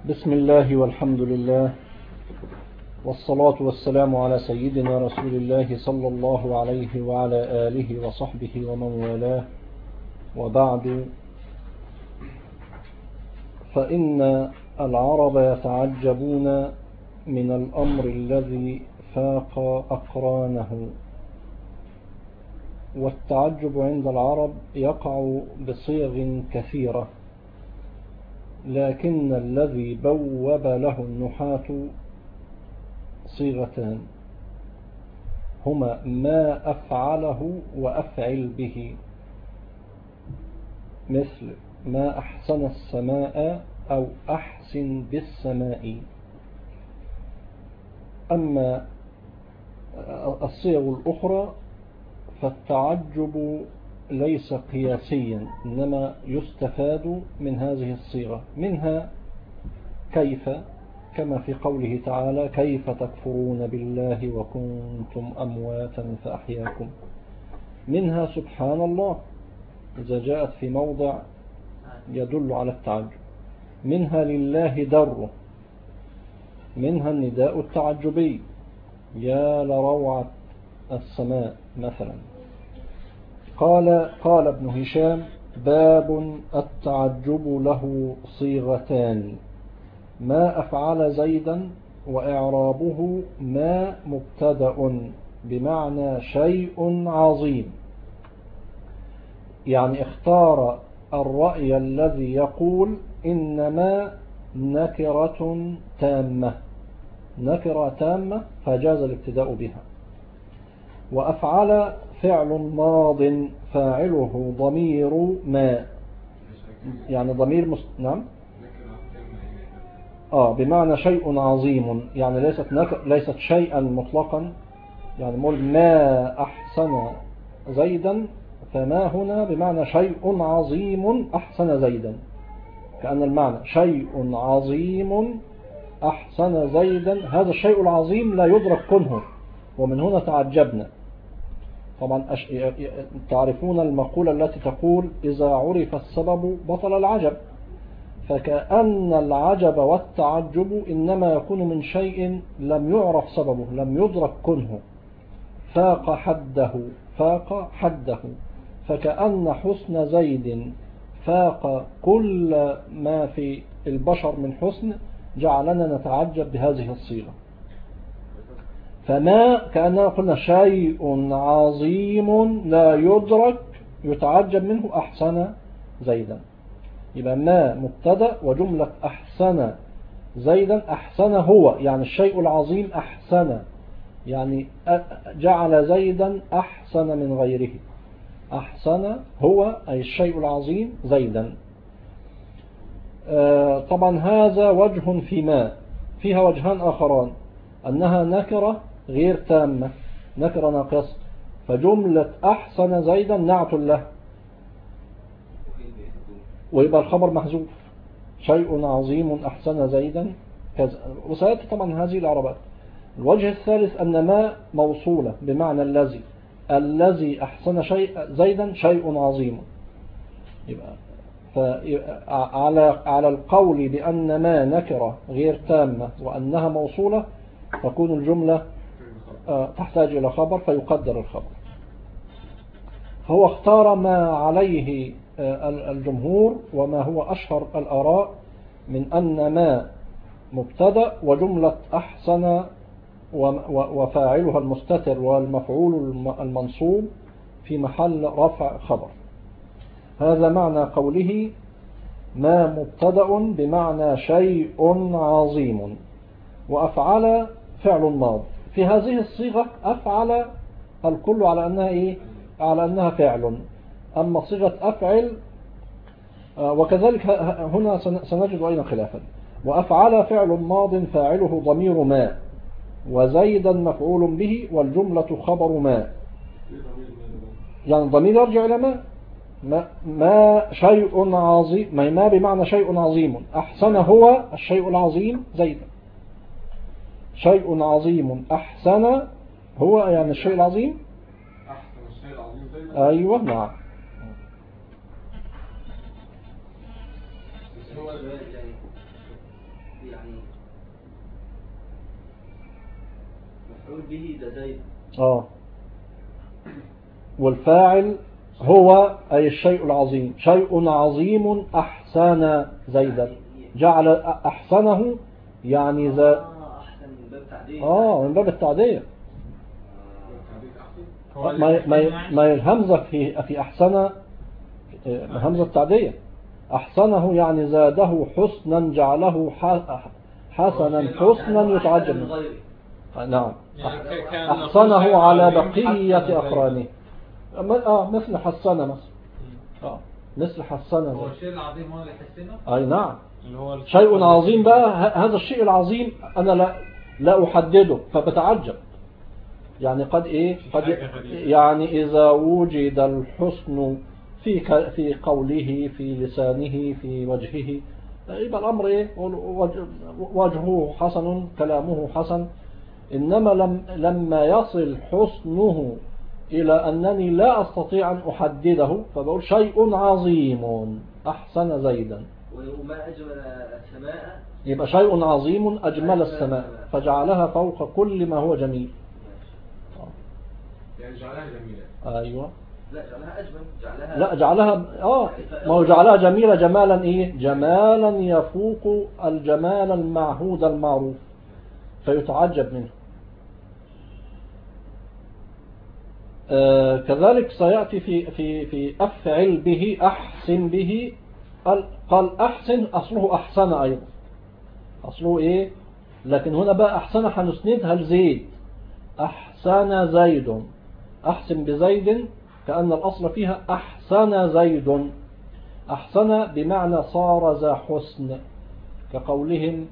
بسم الله والحمد لله والصلاة والسلام على سيدنا رسول الله صلى الله عليه وعلى آله وصحبه ومن والاه، وبعد، فإن العرب يتعجبون من الأمر الذي فاق أقرانه، والتعجب عند العرب يقع بصيغ كثيرة، لكن الذي بوب له النحاة صيغتان هما ما أفعله وأفعل به، مثل ما أحسن السماء أو أحسن بالسماء. أما الصيغ الأخرى فالتعجب ليس قياسيا، إنما يستفاد من هذه الصيغة، منها كيف، كما في قوله تعالى: كيف تكفرون بالله وكنتم أمواتا فأحياكم. منها سبحان الله إذا جاءت في موضع يدل على التعجب. منها لله دره. منها النداء التعجبي: يا لروعة السماء مثلا. قال ابن هشام: باب التعجب له صيغتان: ما أفعل زيدا، وإعرابه ما مبتدأ بمعنى شيء عظيم، يعني اختار الرأي الذي يقول إنما نكرة تامة، نكرة تامة فجاز الابتداء بها. وأفعل فعل ماض فاعله ضمير ما، يعني ضمير نعم بمعنى شيء عظيم، يعني ليست شيئا مطلقا، يعني نقول ما أحسن زيدا، فما هنا بمعنى شيء عظيم أحسن زيدا، كأن المعنى شيء عظيم أحسن زيدا، هذا الشيء العظيم لا يدرك كنه، ومن هنا تعجبنا. طبعا تعرفون المقولة التي تقول: إذا عرف السبب بطل العجب. فكأن العجب والتعجب إنما يكون من شيء لم يعرف سببه، لم يدرك كنه، فاق حده. فكأن حسن زيد فاق كل ما في البشر من حسن، جعلنا نتعجب بهذه الصيغة. فما كأننا قلنا شيء عظيم لا يدرك يتعجب منه أحسن زيدا، يبقى ما مبتدأ، وجملة أحسن زيدا، أحسن هو يعني الشيء العظيم، أحسن يعني جعل زيدا أحسن من غيره، أحسن هو أي الشيء العظيم زيدا. طبعا هذا وجه في ما، فيها وجهان آخران: أنها نكرة غير تامة، نكرة ناقصة، فجملة أحسن زيدا نعت له، ويبقى الخبر محذوف، شيء عظيم أحسن زيدا كذا، وسيأتي طبعا هذه الإعرابات. الوجه الثالث أن ما موصولة بمعنى الذي أحسن زيدا شيء عظيم، يبقى على القول بأن ما نكرة غير تامة وأنها موصولة، تكون الجملة تحتاج إلى خبر فيقدر الخبر. فهو اختار ما عليه الجمهور وما هو أشهر الآراء من أن ما مبتدأ، وجملة أحسن وفاعلها المستتر والمفعول المنصوب في محل رفع خبر. هذا معنى قوله ما مبتدأ بمعنى شيء عظيم. وأفعل فعل ماض. في هذه الصيغة أفعل الكل على أنها على أنها فعل. أما صيغة أفعل وكذلك هنا سنجد أيضا خلافا. وأفعل فعل ماض فاعله ضمير ما، وزيدا مفعول به، والجملة خبر ما، يعني ضمير يرجع إلى ما شيء عظيم، ما بمعنى شيء عظيم، أحسن هو الشيء العظيم زيدا، شيء عظيم أحسن هو يعني الشيء العظيم، أحسن الشيء العظيم زيدا. أيوة نعم. يعني مفعول به ده زيد. والفاعل هو أي الشيء العظيم، شيء عظيم أحسن زيدا، جعل أحسنه يعني أحسن من باب التعدية. من باب التعدية. ما الهمزة في أحسن همزة التعدية. أحسنه يعني زاده حسنا، جعله حسنا حسنا يتعجب منه. نعم، أحسنه على بقية أقرانه. مثل حسنة مثلا. مثل حسنة. هو الشيء العظيم هو اللي يحسنه. أي نعم، شيء عظيم بقى. هذا الشيء العظيم أنا لا أحدده فبتعجب. يعني قد يعني إذا وجد الحسن في قوله، في لسانه، في وجهه، يبقى الأمر وجهه حسن، كلامه حسن. إنما لما يصل حسنه إلى أنني لا أستطيع أن أحدده، فبقول شيء عظيم أحسن زيدا. وما أجمل السماء، يبقى شيء عظيم أجمل السماء، فجعلها فوق كل ما هو جميل. يعني جعلها جميلة. أيوة. لا جعلها أجمل. لا جعلها ما هو جعلها جميلة جمالا جمالا يفوق الجمال المعهود المعروف، فيتعجب منه. كذلك سيأتي في أفعل به، أحسن به. قال أحسن، أصله أحسن أيضا، أصله لكن هنا بقى أحسن هنسندها لزيد. أحسن زيد، أحسن بزيد، كأن الأصل فيها أحسن زيد. أحسن بمعنى صار ذا حسن، كقولهم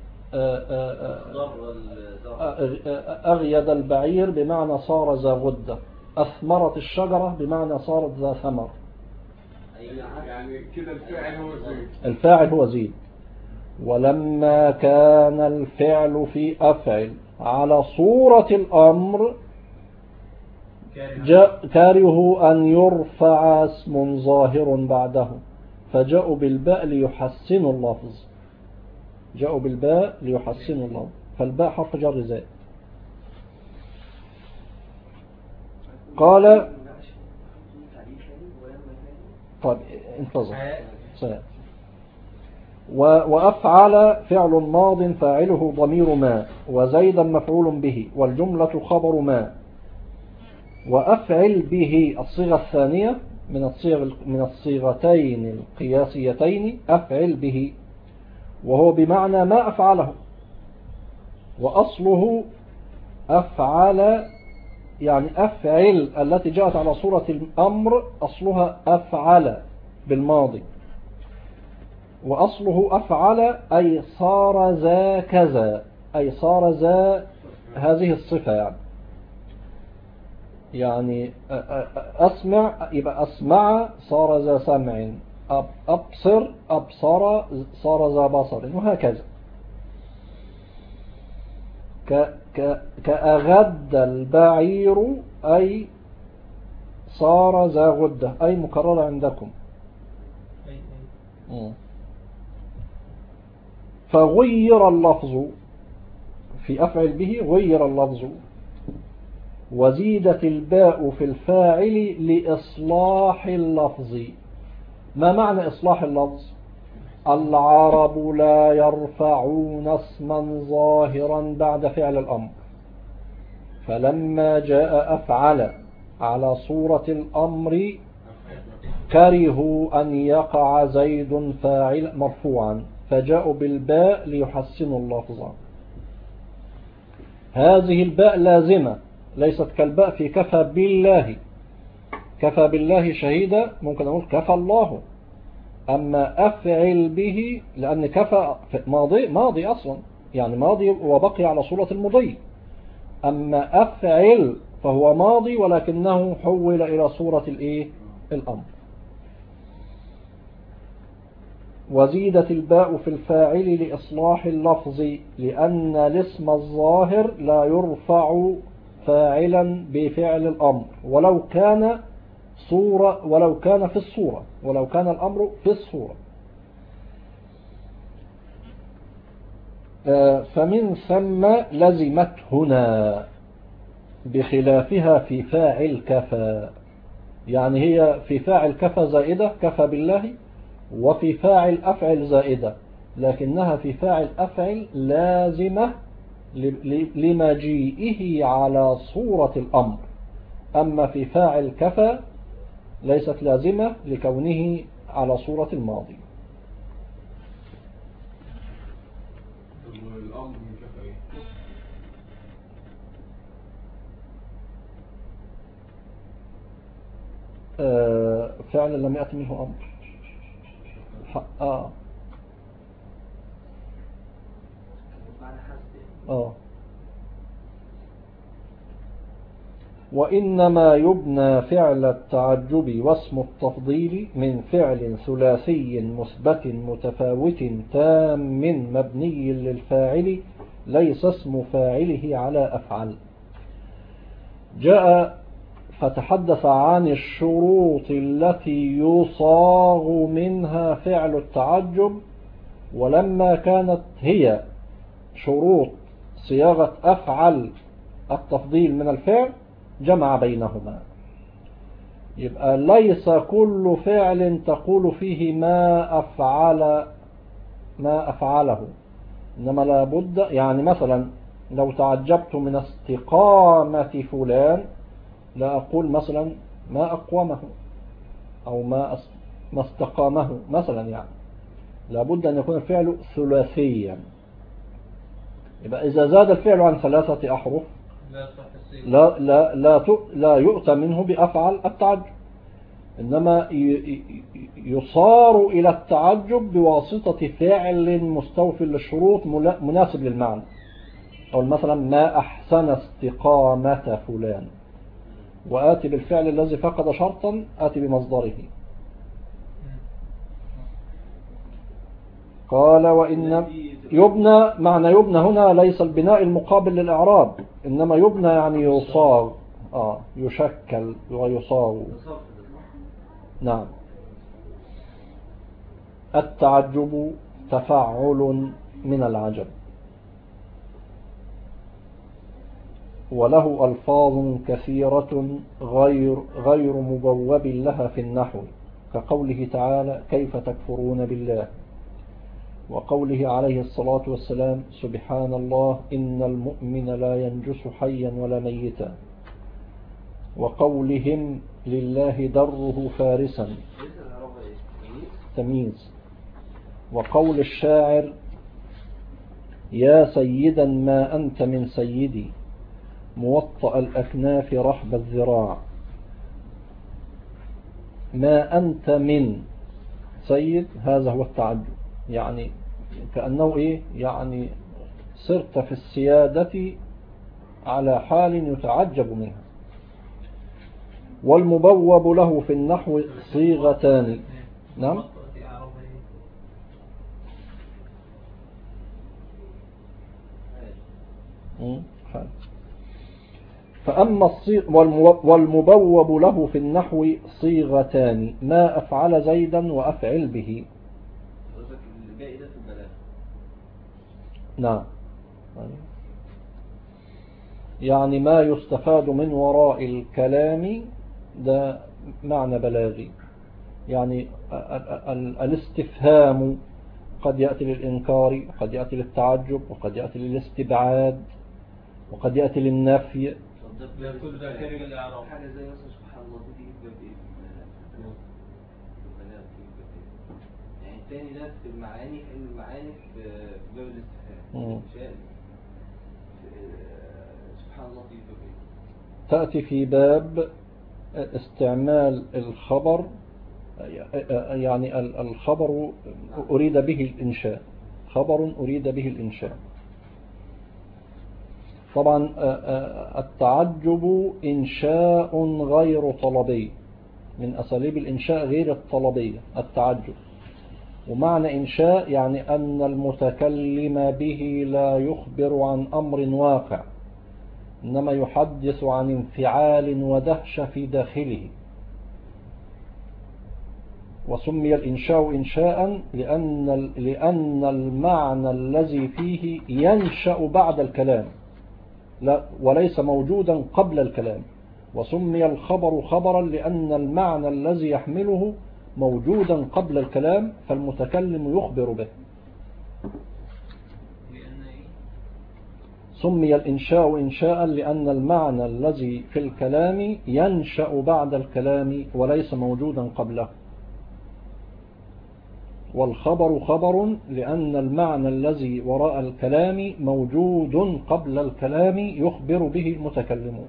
أغيد البعير بمعنى صار ذا غدة، أثمرت الشجرة بمعنى صارت ذا ثمر. يعني كده الفاعل هو زيد. الفاعل هو زيد. ولما كان الفعل في أفعل على صورة الأمر، كاره أن يرفع اسم ظاهر بعده، فجاءوا بالباء ليحسنوا اللفظ. جاءوا بالباء ليحسنوا اللفظ، فالباء حرف جر زائد. قال طيب انتظر سيأتي. وأفعل فعل ماض فاعله ضمير ما، وزيدا مفعول به، والجملة خبر ما. وأفعل به الصيغة الثانية من الصيغتين القياسيتين، أفعل به، وهو بمعنى ما أفعله. وأصله أفعل، يعني أفعل التي جاءت على صورة الأمر أصلها أفعل بالماضي، وأصله أفعل أي صار ذا كذا، أي صار ذا هذه الصفة. يعني أسمع يبقى أسمع صار ذا سمع، أبصر أبصر صار ذا بصر، وهكذا. كأغد البعير أي صار ذا غدة، أي مكررة عندكم. فغير اللفظ في أفعل به، غير اللفظ، وزيدت الباء في الفاعل لإصلاح اللفظ. ما معنى إصلاح اللفظ؟ العرب لا يرفعون اسما ظاهرا بعد فعل الأمر، فلما جاء أفعل على صورة الأمر كرهوا أن يقع زيد فاعل مرفوعا، فجاءوا بالباء ليحسنوا اللفظ. هذه الباء لازمة، ليست كالباء في كفى بالله. كفى بالله شهيدا ممكن أقول كفى الله. أما أفعل به لأن كفى ماضي أصلا، يعني ماضي وبقي على صورة المضي. أما أفعل فهو ماضي ولكنه حول إلى صورة الأمر. وزيدت الباء في الفاعل لإصلاح اللفظ، لأن الاسم الظاهر لا يرفع فاعلا بفعل الأمر ولو كان في الصورة، ولو كان الأمر في الصورة. فمن ثم لزمت هنا بخلافها في فاعل كفى. يعني هي في فاعل كفى زائدة، كفى بالله، وفي فاعل أفعل زائدة، لكنها في فاعل أفعل لازمة لمجيئه على صورة الأمر. أما في فاعل كفى ليست لازمة لكونه على صورة الماضي. الأمر من كفى إيه؟ فعلا لم يأتي منه أمر. وإنما يبنى فعل التعجب واسم التفضيل من فعل ثلاثي مثبت متفاوت تام مبني للفاعل ليس اسم فاعله على أفعل. جاء فتحدث عن الشروط التي يصاغ منها فعل التعجب، ولما كانت هي شروط صياغة أفعل التفضيل من الفعل جمع بينهما. يبقى ليس كل فعل تقول فيه ما أفعله، إنما لابد، يعني مثلا لو تعجبت من استقامة فلان لا أقول مثلا ما أقومه أو ما استقامه مثلا، يعني لابد أن يكون الفعل ثلاثيا. يبقى إذا زاد الفعل عن 3 أحرف لا يؤتى منه بأفعل التعجب، إنما يصار إلى التعجب بواسطة فعل مستوفي للشروط مناسب للمعنى. أو مثلا ما أحسن استقامة فلان، وآتي بالفعل الذي فقد شرطا آتي بمصدره. قال وإن يبنى، معنى يبنى هنا ليس البناء المقابل للإعراب، إنما يبنى يعني يصاغ، يشكل ويصاغ. نعم. التعجب تفعل من العجب، وله ألفاظ كثيرة غير مبوب لها في النحو، كقوله تعالى كيف تكفرون بالله، وقوله عليه الصلاة والسلام سبحان الله إن المؤمن لا ينجس حيا ولا ميتا، وقولهم لله دره فارسا تمييز، وقول الشاعر يا سيدا ما أنت من سيدي موطأ الأكناف رحب الذراع. ما أنت من سيد هذا هو التعجب، يعني كأنه يعني صرت في السيادة على حال يتعجب منها. والمبوب له في النحو صيغتان. نعم. فأما والمبوب له في النحو صيغتان، ما أفعل زيدا وأفعل به. نعم، يعني ما يستفاد من وراء الكلام، ده معنى بلاغي. يعني الاستفهام قد يأتي للإنكار، وقد يأتي للتعجب، وقد يأتي للاستبعاد، وقد يأتي للنفي. كل ده خارج الإعراب. حاجة زي مثلا سبحان الله دي بإيه؟ يعني الثاني ده في المعاني، إن المعاني في باب الاستفهام. سبحان الله دي بإيه؟ تأتي في باب استعمال الخبر، يعني الخبر أريد به الإنشاء، خبر أريد به الإنشاء. طبعا التعجب إنشاء غير طلبي، من أساليب الإنشاء غير الطلبية التعجب. ومعنى إنشاء يعني أن المتكلم به لا يخبر عن أمر واقع، إنما يحدث عن انفعال ودهشة في داخله، وسمي الإنشاء إنشاء لأن المعنى الذي فيه ينشأ بعد الكلام وليس موجودا قبل الكلام. وسمي الخبر خبرا لأن المعنى الذي يحمله موجودا قبل الكلام فالمتكلم يخبر به. سمي الإنشاء إنشاء لأن المعنى الذي في الكلام ينشأ بعد الكلام وليس موجودا قبله. والخبر خبر لأن المعنى الذي وراء الكلام موجود قبل الكلام يخبر به المتكلمون.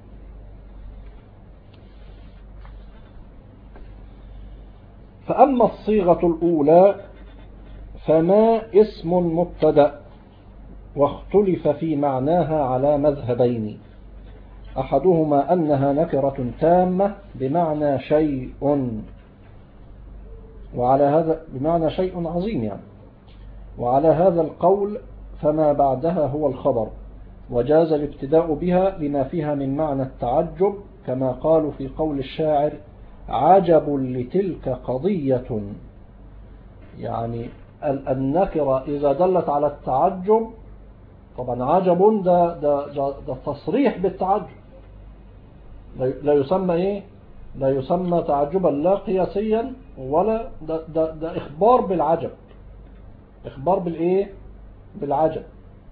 فأما الصيغة الأولى فما اسم مبتدأ واختلف في معناها على مذهبين. أحدهما أنها نكرة تامة بمعنى شيء، وعلى هذا بمعنى شيء عظيم يعني. وعلى هذا القول فما بعدها هو الخبر، وجاز الابتداء بها لما فيها من معنى التعجب، كما قالوا في قول الشاعر: عجب لتلك قضية. يعني النكرة إذا دلت على التعجب، طبعا عجب ده تصريح بالتعجب، لا يسمى ايه، لا يسمى تعجبا لا قياسيا ولا ده اخبار بالعجب، اخبار بالايه، بالعجب.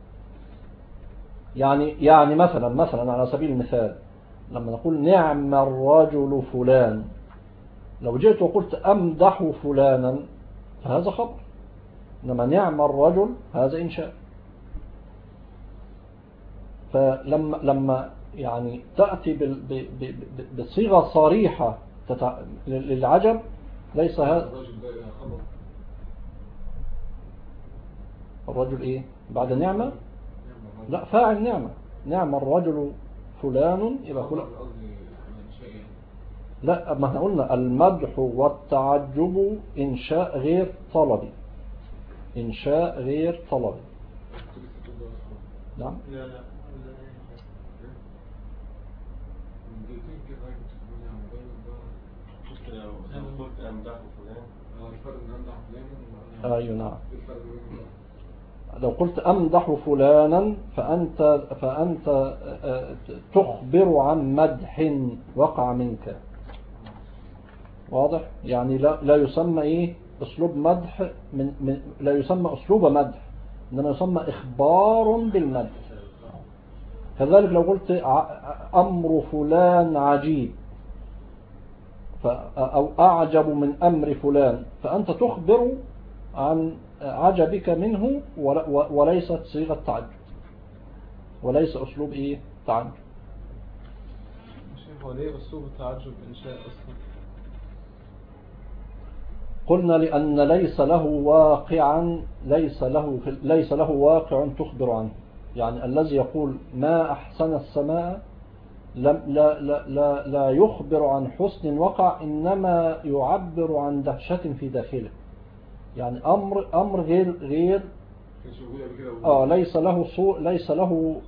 يعني مثلا على سبيل المثال لما نقول نعم الرجل فلان، لو جئت وقلت امدح فلانا فهذا خبر، انما نعم الرجل هذا انشاء. فلما يعني تأتي بصيغة صريحة للعجب ليس هذا الرجل ايه بعد نعمة، لا فاعل نعمة، نعم الرجل فلان يبقى فلان. لا ما احنا قلنا المدح والتعجب إنشاء غير طلبي، إنشاء غير طلبي. نعم أيوة نعم. لو قلت أمدح فلانا فأنت تخبر عن مدح وقع منك، واضح؟ يعني لا يسمى إيه أسلوب مدح لا يسمى أسلوب مدح، إنما يسمى إخبار بالمدح. كذلك لو قلت أمر فلان عجيب أو أعجب من أمر فلان، فأنت تخبر عن عجبك منه وليست صيغة تعجب، وليس أسلوب إيه تعجب. هو ليه أسلوب التعجب إنشاء أصلا؟ قلنا لأن ليس له واقع تخبر عنه. يعني الذي يقول ما أحسن السماء لا يخبر عن حسن وقع، إنما يعبر عن دهشة في داخله. يعني أمر غير ليس له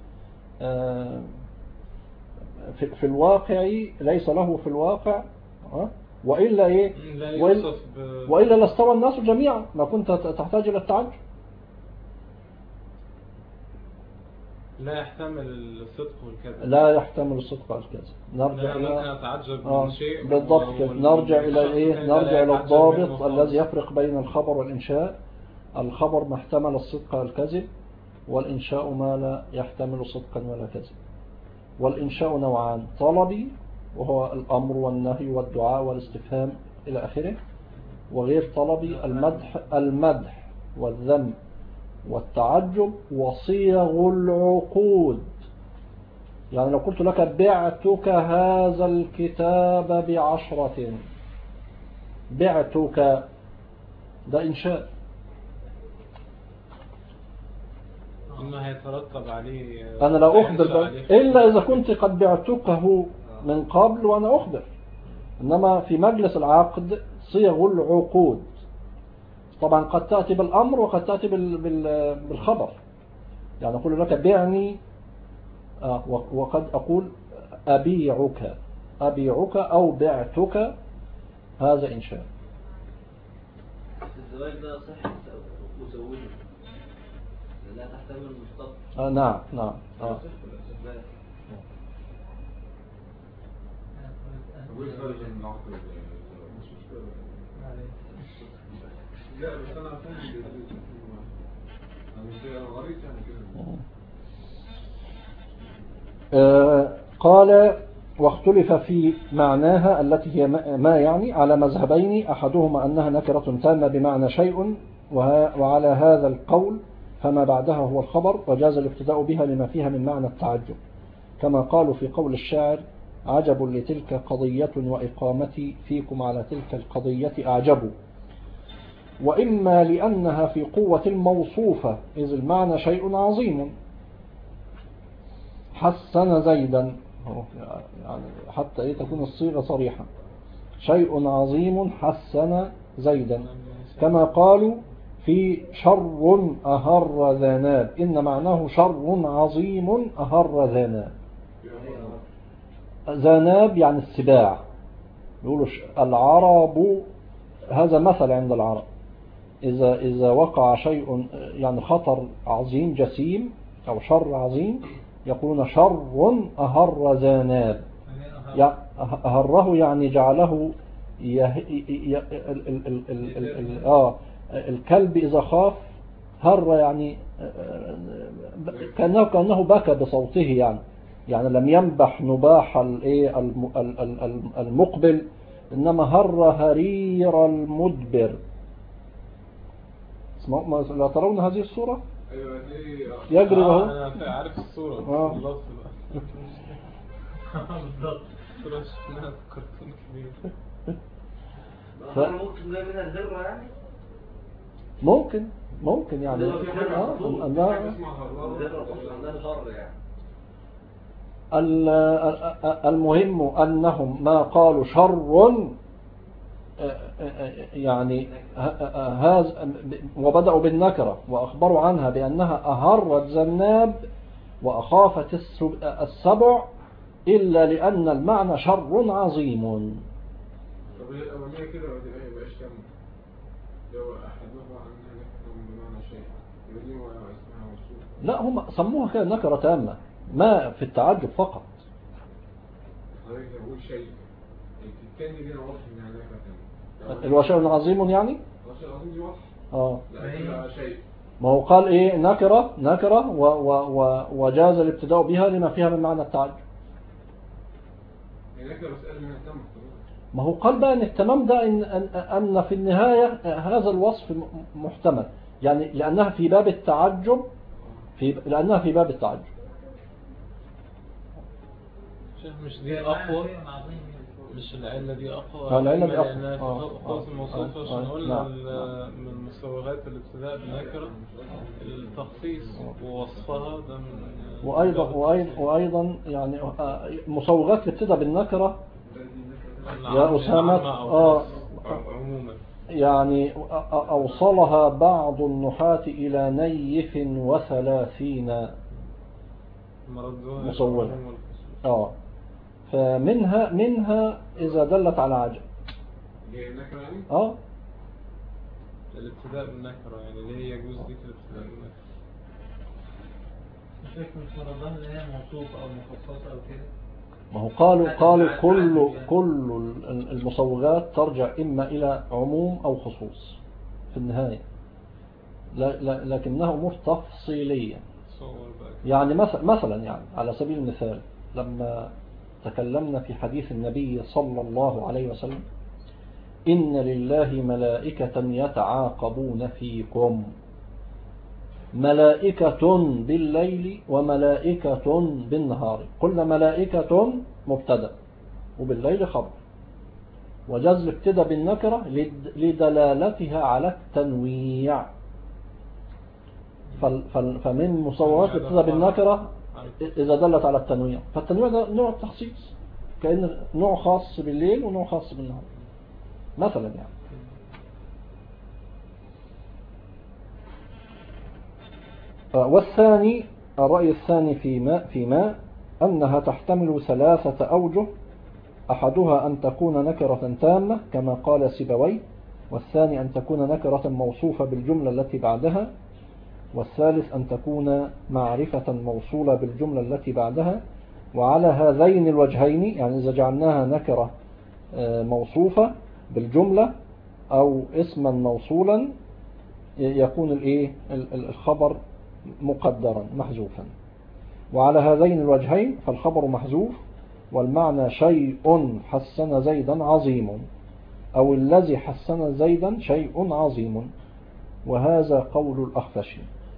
في الواقع، ليس له في الواقع وإلا إيه، وإلا لاستوى الناس جميعا، ما كنت تحتاج إلى التعجب. لا يحتمل الصدق والكذب، لا يحتمل الصدق والكذب. نرجع إلى أتعجب من شيء بالضبط كده. نرجع إلى إيه، نرجع إلى الضابط الذي يفرق بين الخبر والإنشاء. الخبر ما احتمل الصدق والكذب، والإنشاء ما لا يحتمل صدقا ولا كذب. والإنشاء نوعان: طلبي وهو الأمر والنهي والدعاء والاستفهام إلى آخره، وغير طلبي المدح والذم والتعجب وصيغ العقود. يعني لو قلت لك بعتك هذا الكتاب ب10، بعتك ده إنشاء. إنه هيترتب عليه أنا لا أخبر إلا إذا كنت قد بعتكه من قبل وأنا أخبر. إنما في مجلس العقد صيغ العقود طبعا قد تأتي بالأمر وقد تأتي بالخبر. يعني أقول لك بعني، وقد أقول أبيعك أو بعتك، هذا إنشاء. الزواج ده صحة وزوجه لأنها تحتمل مشتق. نعم نعم. لا بس انا فاهم انا غريب يعني كده. قال واختلف في معناها التي هي ما يعني على مذهبين، أحدهما أنها نكرة تامة بمعنى شيء، وعلى هذا القول فما بعدها هو الخبر، وجاز الابتداء بها لما فيها من معنى التعجب، كما قالوا في قول الشاعر: عجب لتلك قضية وإقامتي فيكم على تلك القضية أعجب. وإما لأنها في قوة الموصوفة، إذ المعنى شيء عظيم حسن زيدا، يعني حتى تكون الصيغة صريحة، شيء عظيم حسن زيدا، كما قالوا في شر أهر ذناب، إن معناه شر عظيم أهر ذناب. ذناب يعني السباع، يقولوا العرب، هذا مثل عند العرب، إذا وقع شيء يعني خطر عظيم جسيم أو شر عظيم، يقولون شر أهر ذناب. أهره يعني جعله الكلب إذا خاف هر، يعني كأنه بكى بصوته، يعني لم ينبح نباح المقبل، إنما هر هرير المدبر. لا ترون هذه الصورة؟ يجري وهو انا عارف الصورة. بالظبط. صورة شفناها في كرتون كبير. ممكن جاي منها الهرة يعني؟ ممكن يعني المهم أنهم ما قالوا شر يعني هذا، وبدأوا بالنكرة وأخبروا عنها بأنها أهرت ذناب وأخافت السبع، إلا لأن المعنى شر عظيم. طب الأولية كده يبقاش كم لو أحدها عنها نكرة بمعنى شيء يبقى اسمها موصوف؟ لا، هم سموها كده نكرة تامة، ما في التعجب فقط. حضرتك بقول شيء الثاني دي واضح إنها نكرة تامة. الوشيء عظيم يعني؟ الوشيء العظيم دي واضح. لا شيء. ما هو قال إيه؟ نكرة وجاز الابتداء بها لما فيها من معنى التعجب. نكرة بس قال منها تامة. ما هو قال بقى ان التمام ده أن في النهاية هذا الوصف محتمل، يعني لأنها في باب التعجب، لأنها في باب التعجب. مش دي أقوى؟ مش العلة دي أقوى؟ العلة دي أقوى. لأنها خاص الموصوفة، عشان قلنا من مسوغات الابتداء بالنكرة التخصيص ووصفها ده من وأيضا يعني مسوغات الابتداء بالنكرة يا أسامة عموما، يعني أوصلها بعض النحاة إلى نيف و30 مصورة. فمنها إذا دلت على عجب. الابتداء بالنكرة يعني ليه يجوز دي في الابتداء بالنكرة؟ مش فاكر مش مرضاها اللي هي موصوفة أو مخصصة أو كده. ما هو قالوا كل المصوغات ترجع إما إلى عموم أو خصوص في النهاية، لكنها أمور تفصيلية. يعني مثلا يعني على سبيل المثال لما تكلمنا في حديث النبي صلى الله عليه وسلم: إن لله ملائكة يتعاقبون فيكم، ملائكة بالليل وملائكة بالنهار. قلنا ملائكة مبتدأ وبالليل خبر، وجاز الابتداء بالنكرة لدلالتها على التنويع. فمن مصورات الابتداء بالنكرة إذا دلت على التنويع، فالتنويع ده نوع تخصيص، كأن نوع خاص بالليل ونوع خاص بالنهار مثلا يعني. والثاني، الرأي الثاني فيما أنها تحتمل 3 أوجه، أحدها أن تكون نكرة تامة كما قال سيبويه، والثاني أن تكون نكرة موصوفة بالجملة التي بعدها، والثالث أن تكون معرفة موصولة بالجملة التي بعدها. وعلى هذين الوجهين، يعني إذا جعلناها نكرة موصوفة بالجملة أو اسما موصولا، يكون الخبر مقدرا محذوفا. وعلى هذين الوجهين فالخبر محذوف، والمعنى شيء حسن زيدا عظيم، أو الذي حسن زيدا شيء عظيم، وهذا قول الأخفش.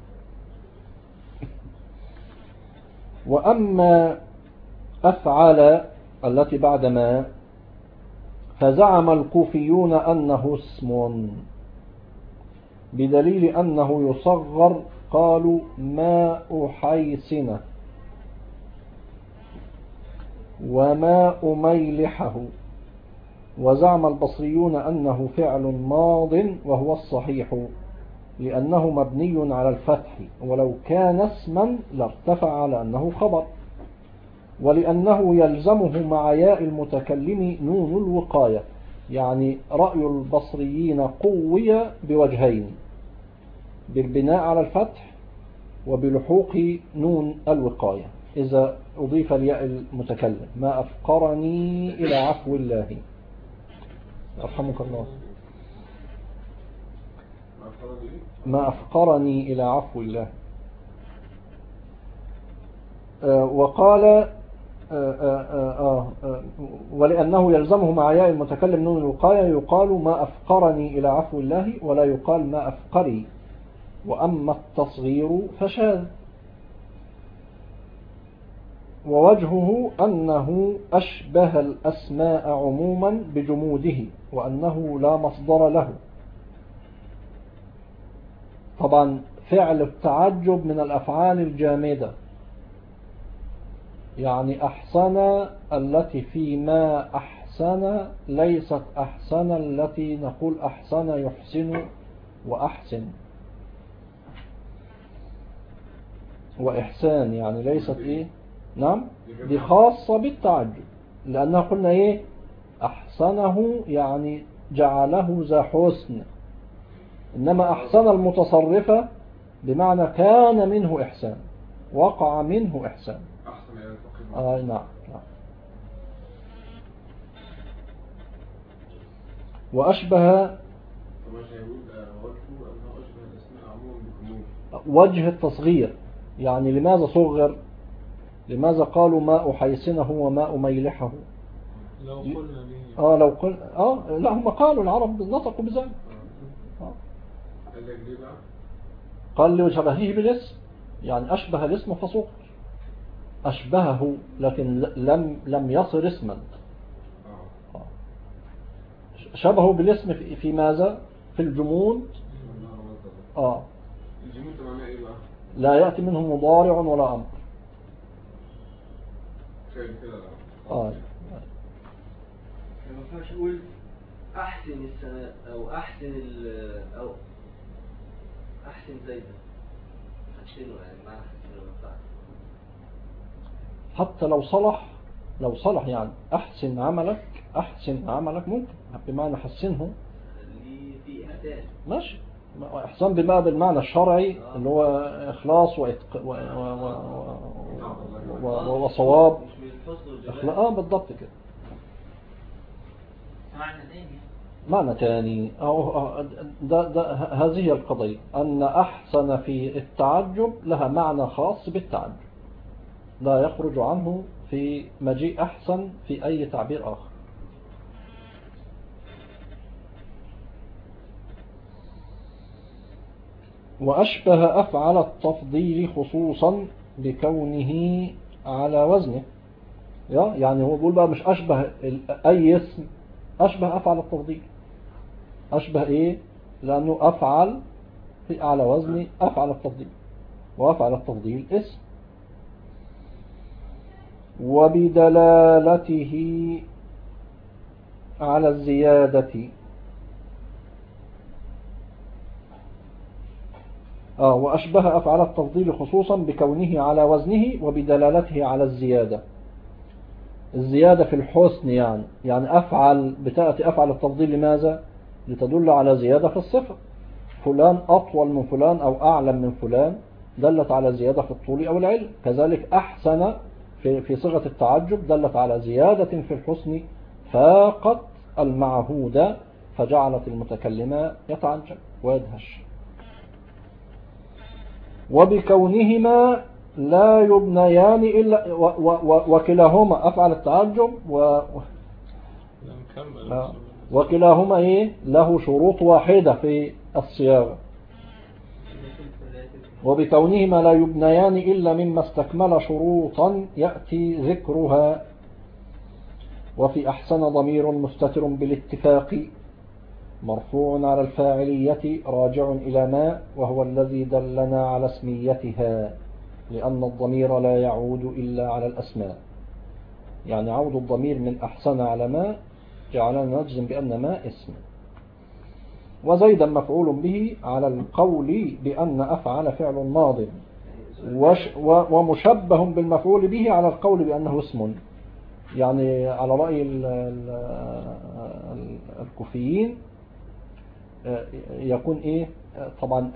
وأما أفعل التي بعد ما، فزعم الكوفيون أنه اسم بدليل أنه يصغر، قالوا ماء حيسنة وماء ميلحه. وزعم البصريون أنه فعل ماض، وهو الصحيح لأنه مبني على الفتح، ولو كان اسما لارتفع على أنه خبر، ولأنه يلزمه مع ياء المتكلم نون الوقاية. يعني رأي البصريين قوي بوجهين، بالبناء على الفتح وبلحوق نون الوقاية إذا أضيف لياء المتكلم. ما أفقرني إلى عفو الله، أرحمك الله. ما أفقرني إلى عفو الله. وقال ولأنه يلزمه مع ياء المتكلم نون الوقاية يقال ما أفقرني إلى عفو الله، ولا يقال ما أفقري. وأما التصغير فشاذ، ووجهه أنه أشبه الأسماء عموما بجموده، وأنه لا مصدر له. طبعا فعل التعجب من الأفعال الجامدة، يعني أحسن التي فيما أحسن ليست أحسن التي نقول أحسن يحسن وأحسن وإحسان، يعني ليست نعم دي خاصة بالتعجب، لأنها قلنا أحسنه يعني جعله ذا حسن، إنما أحسن المتصرفة بمعنى كان منه إحسان، وقع منه إحسان. نعم. وأشبه وجه التصغير، يعني لماذا صغر؟ لماذا قالوا ماء حيسنه وماء ميلحه؟ لو قلنا به لو قل لا، هم قالوا العرب نطقوا بذلك. قال لشبهه بالاسم، يعني أشبه الاسم فصغر، أشبهه لكن لم يصر اسما. شبهه بالاسم في ماذا؟ في الجمود. الجمود معناه ايه بقى؟ لا يأتي منه مضارع ولا أمر. ما ينفعش اقول احسن السماء او احسن او احسن زيدا، احسنه يعني معنى احسنه. حتى لو صلح يعني أحسن عملك ممكن بمعنى حسنه في إحسان ماشي. إحسان بقى بالمعنى الشرعي اللي هو إخلاص وصواب. بالضبط كده. معنى تاني هذه القضية أن أحسن في التعجب لها معنى خاص بالتعجب، لا يخرج عنه في مجيء أحسن في أي تعبير آخر. وأشبه أفعل التفضيل خصوصا بكونه على وزنه، يعني هو بيقول بقى مش أشبه أي اسم، أشبه أفعل التفضيل. أشبه إيه؟ لأنه أفعل في على وزن أفعل التفضيل، وأفعل التفضيل اسم. وبدلالته على الزيادة، وأشبه أفعل التفضيل خصوصا بكونه على وزنه وبدلالته على الزيادة. الزيادة في الحسن، يعني أفعل بتأتي أفعل التفضيل لماذا؟ لتدل على زيادة في الصفة. فلان أطول من فلان أو أعلم من فلان دلت على زيادة في الطول أو العلم. كذلك أحسن في صيغة التعجب دلت على زيادة في الحسن فاقت المعهود فجعلت المتكلم يتعجب ويدهش. وبكونهما لا يبنيان إلا وكلاهما أفعل التعجب وكلاهما إيه له شروط واحدة في الصياغة. وبكونهما لا يبنيان إلا مما استكمل شروطا يأتي ذكرها. وفي أحسن ضمير مستتر بالاتفاق مرفوع على الفاعلية راجع إلى ما وهو الذي دلنا على اسميتها، لأن الضمير لا يعود إلا على الأسماء. يعني عود الضمير من أحسن على ما جعلنا نجزم بأن ما اسم. وزيدا مفعول به على القول بأن أفعل فعل ماض، ومشبه بالمفعول به على القول بأنه اسم. يعني على رأي الكوفيين يكون إيه طبعا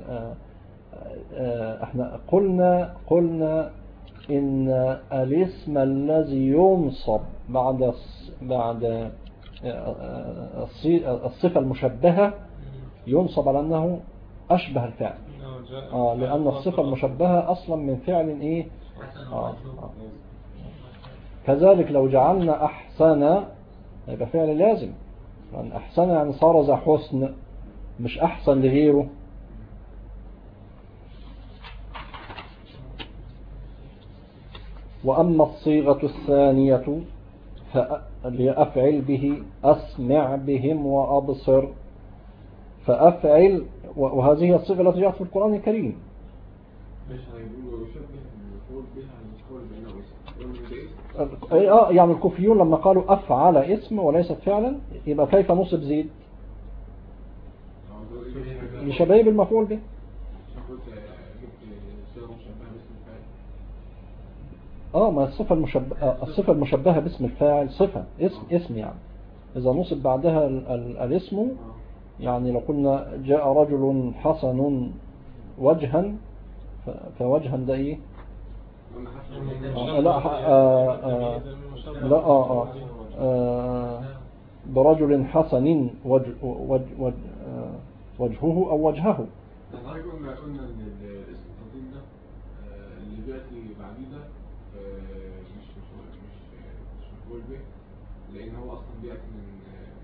احنا قلنا إن الاسم الذي ينصب بعد الصفة المشبهة ينصب على أنه أشبه الفعل. لأن الصفة المشبهة أصلا من فعل إيه كذلك لو جعلنا أحسن يبقى فعل لازم، لأن أحسن يعني صار ذا حسن مش أحسن لغيره. وأما الصيغة الثانية فأفعل به أسمع بهم وأبصر. فأفعل وهذه الصيغة التي جاءت في القرآن الكريم. يعني الكوفيون لما قالوا أفعل اسم وليست فعلا يبقى كيف نصب زيد لشباب المفعول به. ما الصفة المشبهة باسم الفاعل صفة اسم يعني إذا نصب بعدها الاسم. يعني لو قلنا جاء رجل حسن وجها فوجها ده ايه برجل حسن وجهه او وجهه. قلنا ان الاسم التنظيم ده اللي بياتي بعديه ده مش مفعول به، لان هو اصلا بياتي من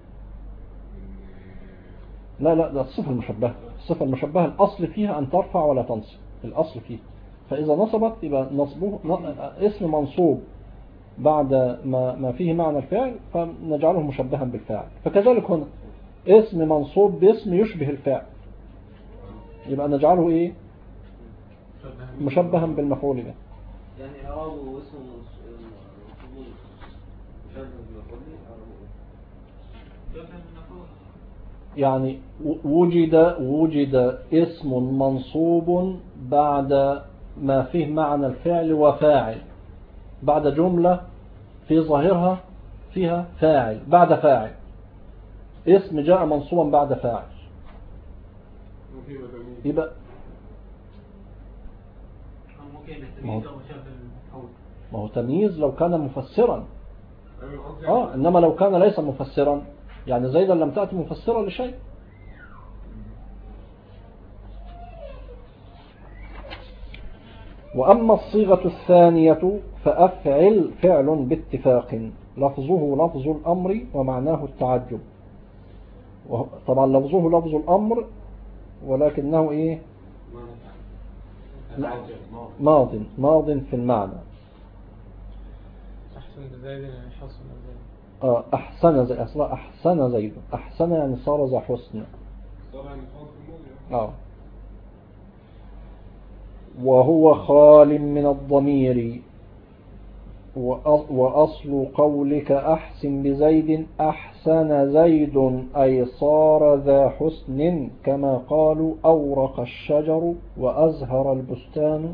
لا ده الصفة المشبهة. الصفة المشبهة الأصل فيها أن ترفع ولا تنصب، الأصل فيها. فإذا نصبت يبقى نصبه اسم منصوب بعد ما فيه معنى الفعل فنجعله مشبها بالفاعل. فكذلك هنا اسم منصوب باسم يشبه الفاعل يبقى نجعله إيه مشبها بالمفعول به. يعني إعرابه اسم منصوب مشبه بالمفعول يعني وجد اسم منصوب بعد ما فيه معنى الفعل وفاعل، بعد جملة في ظاهرها فيها فاعل بعد فاعل، اسم جاء منصوبا بعد فاعل يبقى ما هو تمييز لو كان مفسرا. إنما لو كان ليس مفسرا يعني زيدا لم تأتي مفسرة لشيء. وأما الصيغة الثانية فأفعل فعل باتفاق لفظه لفظ الأمر ومعناه التعجب. طبعا لفظه لفظ الأمر ولكنه إيه ماض في المعنى. أحسن زيد يعني حسن زيد. أحسن زي أصلا أحسن زيد أحسن يعني صار ذا حسن. وهو خال من الضمير. وأصل قولك أحسن بزيد أحسن زيد أي صار ذا حسن كما قالوا أورق الشجر وأزهر البستان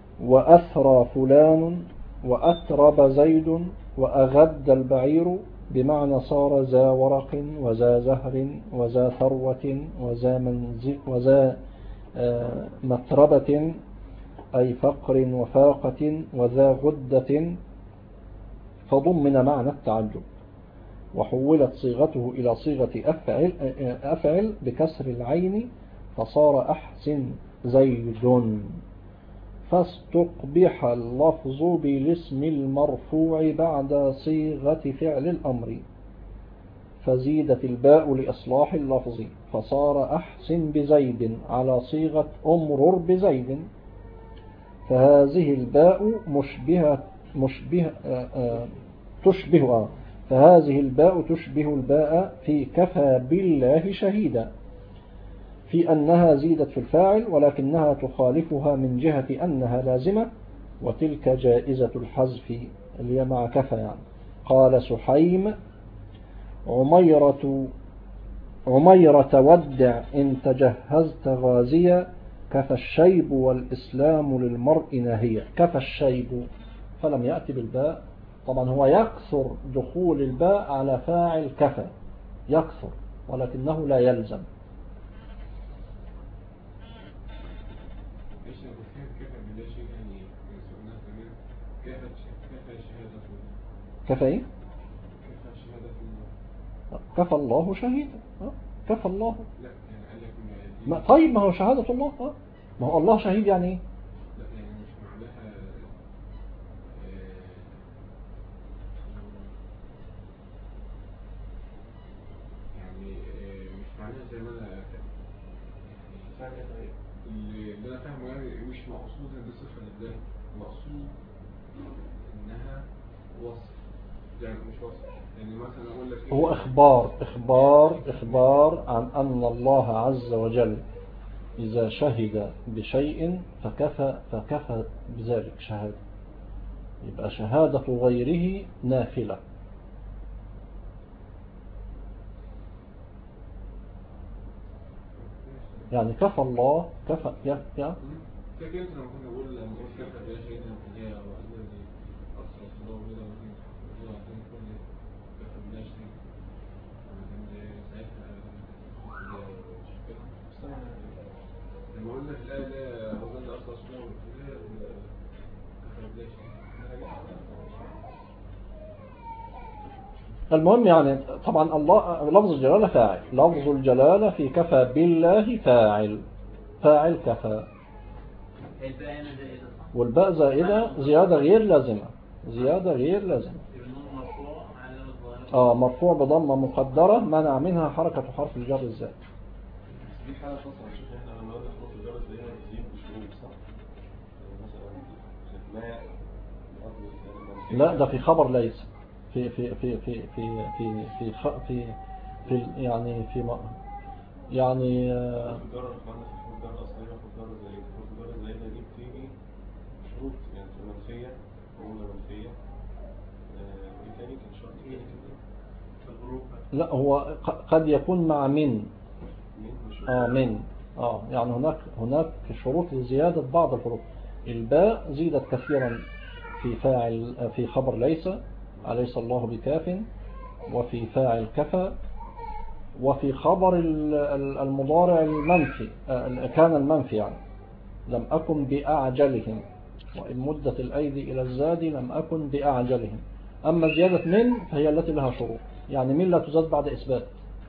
وأثرى فلان وأترب زيد وأغد البعير بمعنى صار ذا ورق وذا زهر وذا ثروة وذا متربة، أي فقر وفاقة وذا غدة، فضمن معنى التعجب. وحولت صيغته إلى صيغة أفعل بكسر العين فصار أحسن زيد، فاستقبح اللفظ بالاسم المرفوع بعد صيغة فعل الأمر، فزيدت الباء لإصلاح اللفظ فصار أحسن بزيد على صيغة أمرر بزيد. فهذه الباء تشبه الباء في كفى بالله شهيدا، في أنها زيدت في الفاعل، ولكنها تخالفها من جهة أنها لازمة، وتلك جائزة الحذف اللي هي مع كفى يعني. قال سحيم: عميرة ودع إن تجهزت غازيا، كفى الشيب والإسلام للمرء ناهية. كفى الشيب فلم يأتي بالباء، طبعا هو يكثر دخول الباء على فاعل كفى، يكثر ولكنه لا يلزم. كفى ايه؟ كفى الله شهيدا. كفى الله. طيب ما هو شهادة الله. ما هو الله شهيد يعني ايه؟ لا يعني مش معناها يعني مش معناها زي ما انا فاهم. اللي انا فاهمه يعني مش مقصود ان دي صفة لله، مقصود انها وصف، يعني مش وصف. يعني مثلا اقول لك هو اخبار عن ان الله عز وجل إذا شهد بشيء فكفى بذلك شهادة، يبقى شهادة غيره نافلة. يعني كفى الله كفى يا فاكر انت لما كنا نقول كفى بلا شيء من هي والذي أصل الصلاة وبلا وبلا عشان كل كفى بلا شيء لما قلنا لا لا أظن أصل الصلاة وبلا كفى بلا شيء. المهم يعني طبعا الله لفظ الجلالة فاعل، لفظ الجلالة في كفى بالله فاعل كفى، والباء زائدة زيادة غير لازمة، مرفوع بضمة مقدرة منع منها حركة حرف الجر الزائد. دي حالة خاصة عشان احنا لما قلنا حروف الجر زيها بتزيد بشروط صح؟ مثلا لا ده في خبر ليس في في في في في في في في, في يعني في يعني الجر احنا في الجر اصليه في الجر زي الجر زي دي بتيجي شروط، يعني منفيه ولا منفيه ايه تاني كان شرط ايه في الحروف؟ لا هو قد يكون مع من يعني هناك شروط لزيادة بعض الحروف. الباء زيدت كثيرا في فاعل في خبر ليس أليس الله بكاف، وفي فاعل كفى، وفي خبر المضارع المنفي كان المنفي يعني لم أكن بأعجلهم، وإن مدت الأيدي إلى الزاد لم أكن بأعجلهم. أما زيادة من فهي التي لها شروط، يعني من لا تزاد بعد إثبات.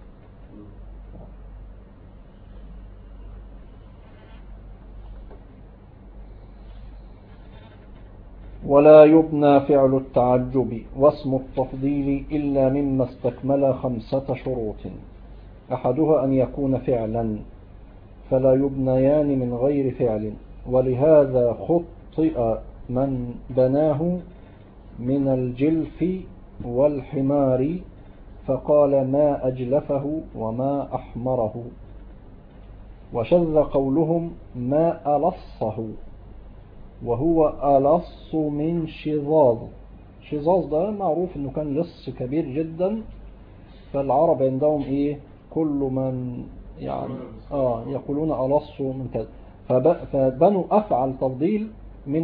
ولا يبنى فعل التعجب واسم التفضيل إلا مما استكمل 5 شروط، أحدها أن يكون فعلا فلا يبنيان من غير فعل، ولهذا خطئ من بناه من الجلف والحمار فقال ما أجلفه وما أحمره، وشذ قولهم ما ألصه، وهو ألص من شظاظ. شظاظ ده معروف انه كان لص كبير جدا، فالعرب عندهم ايه كل من يعني يقولون ألص من كذا، فبنوا أفعل تفضيل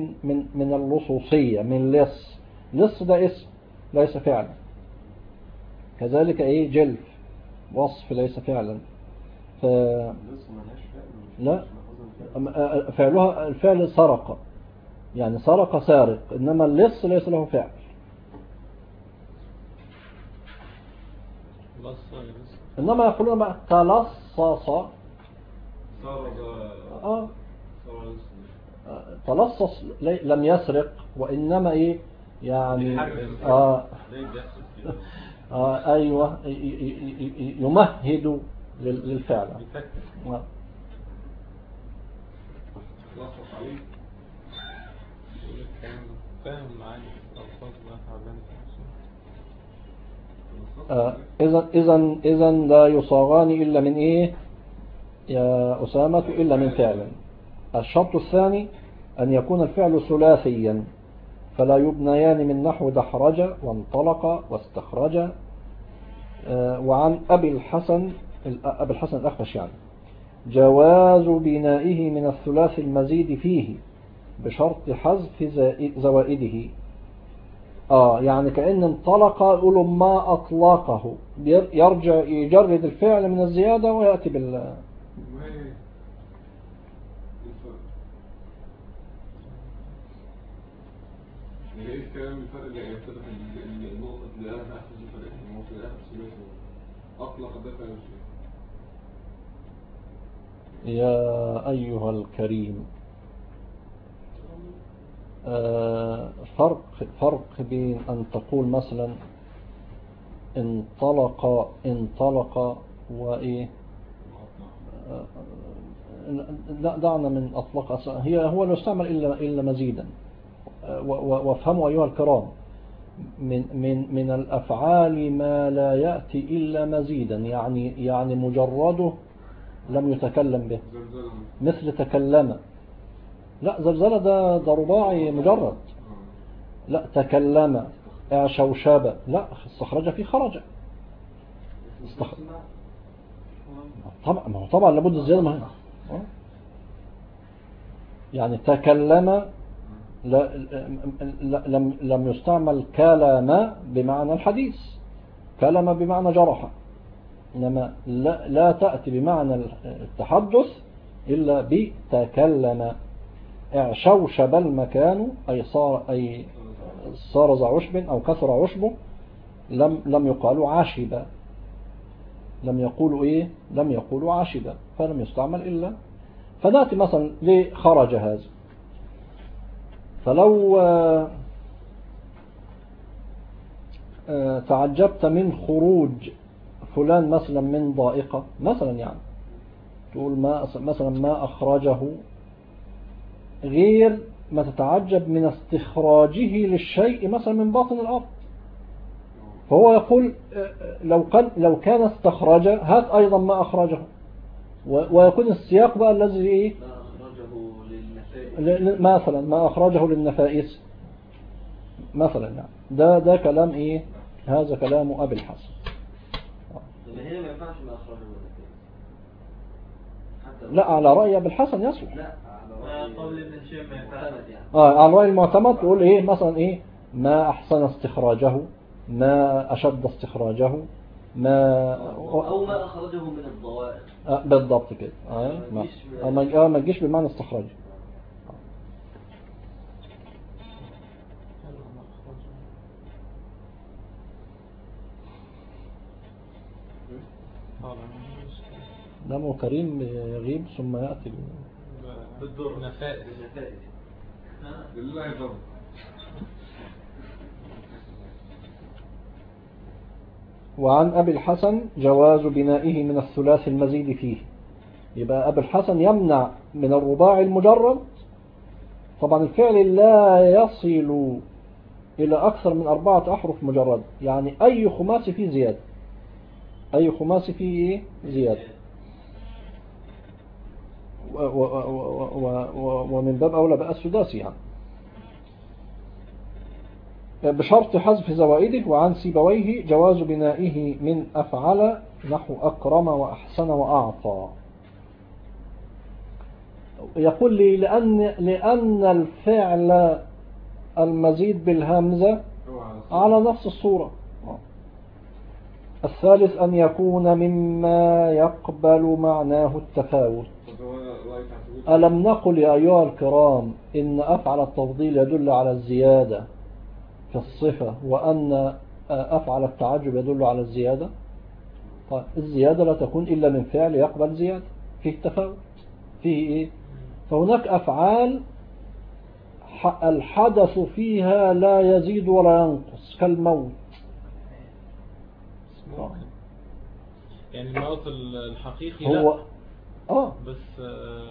من اللصوصية، من لص ده اسم ليس فعلا. كذلك إيه جلف وصف ليس فعلا. لسه ملهاش فعل. لا فعلها الفعل سرق، يعني سرق سارق، إنما اللص ليس له فعل. إنما يقولون بقى تلصص. تلصص لم يسرق، وإنما إيه يعني أيوة يمهد للفعل. إذا لا يصاغان إلا من إيه يا أسامة إلا من فعل. الشرط الثاني أن يكون الفعل ثلاثيا، فلا يبنيان من نحو دحرج وانطلق واستخرج. وعن أبي الحسن الأخفش يعني جواز بنائه من الثلاث المزيد فيه بشرط حذف زوائده. يعني كأن انطلق يقولوا ما أطلقه، يرجع يجرد الفعل من الزيادة ويأتي بال ايه الكلام الفرق اللي يتضح النقطة اللي أنا أحسن الفرق النقطة اللي أحسن أطلق ده فعل يا أيها الكريم فرق بين أن تقول مثلا انطلق وإيه لا دعنا من أطلق هو لا يستعمل إلا مزيدا. وافهموا أيها الكرام من الأفعال ما لا يأتي إلا مزيدا، يعني مجرده لم يتكلم به، مثل تكلم. لا زلزلة ده رباعي مجرد. لا تكلم اعشوشب، لا استخرج فيه خرج. طبعا لابد الزيادة يعني تكلم لم يستعمل كلام بمعنى الحديث، كلام بمعنى جرح، إنما لا تأتي بمعنى التحدث إلا بتكلم. اعشوشب المكان أي صار ذا عشب أو كثر عشبه، لم يقالوا عاشبا، لم يقولوا عاشبا، فلم يستعمل إلا. فنأتي مثلا لخرج هذا، فلو تعجبت من خروج فلان مثلا من ضائقة مثلا، يعني تقول مثلا ما أخرجه، غير ما تتعجب من استخراجه للشيء مثلا من باطن الأرض. فهو يقول لو كان استخرج هات أيضا ما أخرجه، ويكون السياق بقى الذي إيه مثلا ما أخرجه للنفائس مثلا، يعني ده كلام إيه، هذا كلام أبي الحسن. هنا ما ينفعش ما أخرجه للنفائس، لا على رأي أبي الحسن يصلح. لا على قول ابن الشيخ ما ينفعش يعني. على رأي المعتمد تقول إيه مثلا إيه ما أحسن استخراجه، ما أشد استخراجه، أو ما أخرجه من الضوائق. بالضبط كده. ما تجيش بمعنى استخراج. دمه كريم يغيب ثم يأتي بالدور نفائس لله يضرب. وعن أبي الحسن جواز بنائه من الثلاث المزيد فيه. يبقى أبي الحسن يمنع من الرباع المجرد. طبعا الفعل لا يصل إلى أكثر من 4 أحرف مجرد، يعني أي خماسي فيه زيادة، أي خماسي فيه زيادة. ومن باب أولى بقى السداسي يعني بشرط حذف زوائده. وعن سيبويه جواز بنائه من أفعل نحو أكرم وأحسن وأعطى. يقول لي لأن الفعل المزيد بالهمزة على نفس الصورة، الثالث أن يكون مما يقبل معناه التفاوت. طب هو الله يتعبد. ألم نقل يا أيها الكرام إن أفعل التفضيل يدل على الزيادة في الصفة، وأن أفعل التعجب يدل على الزيادة؟ طيب الزيادة لا تكون إلا من فعل يقبل زيادة، فيه تفاوت، فيه إيه؟ فهناك أفعال الحدث فيها لا يزيد ولا ينقص كالموت. يعني الموت الحقيقي هو بس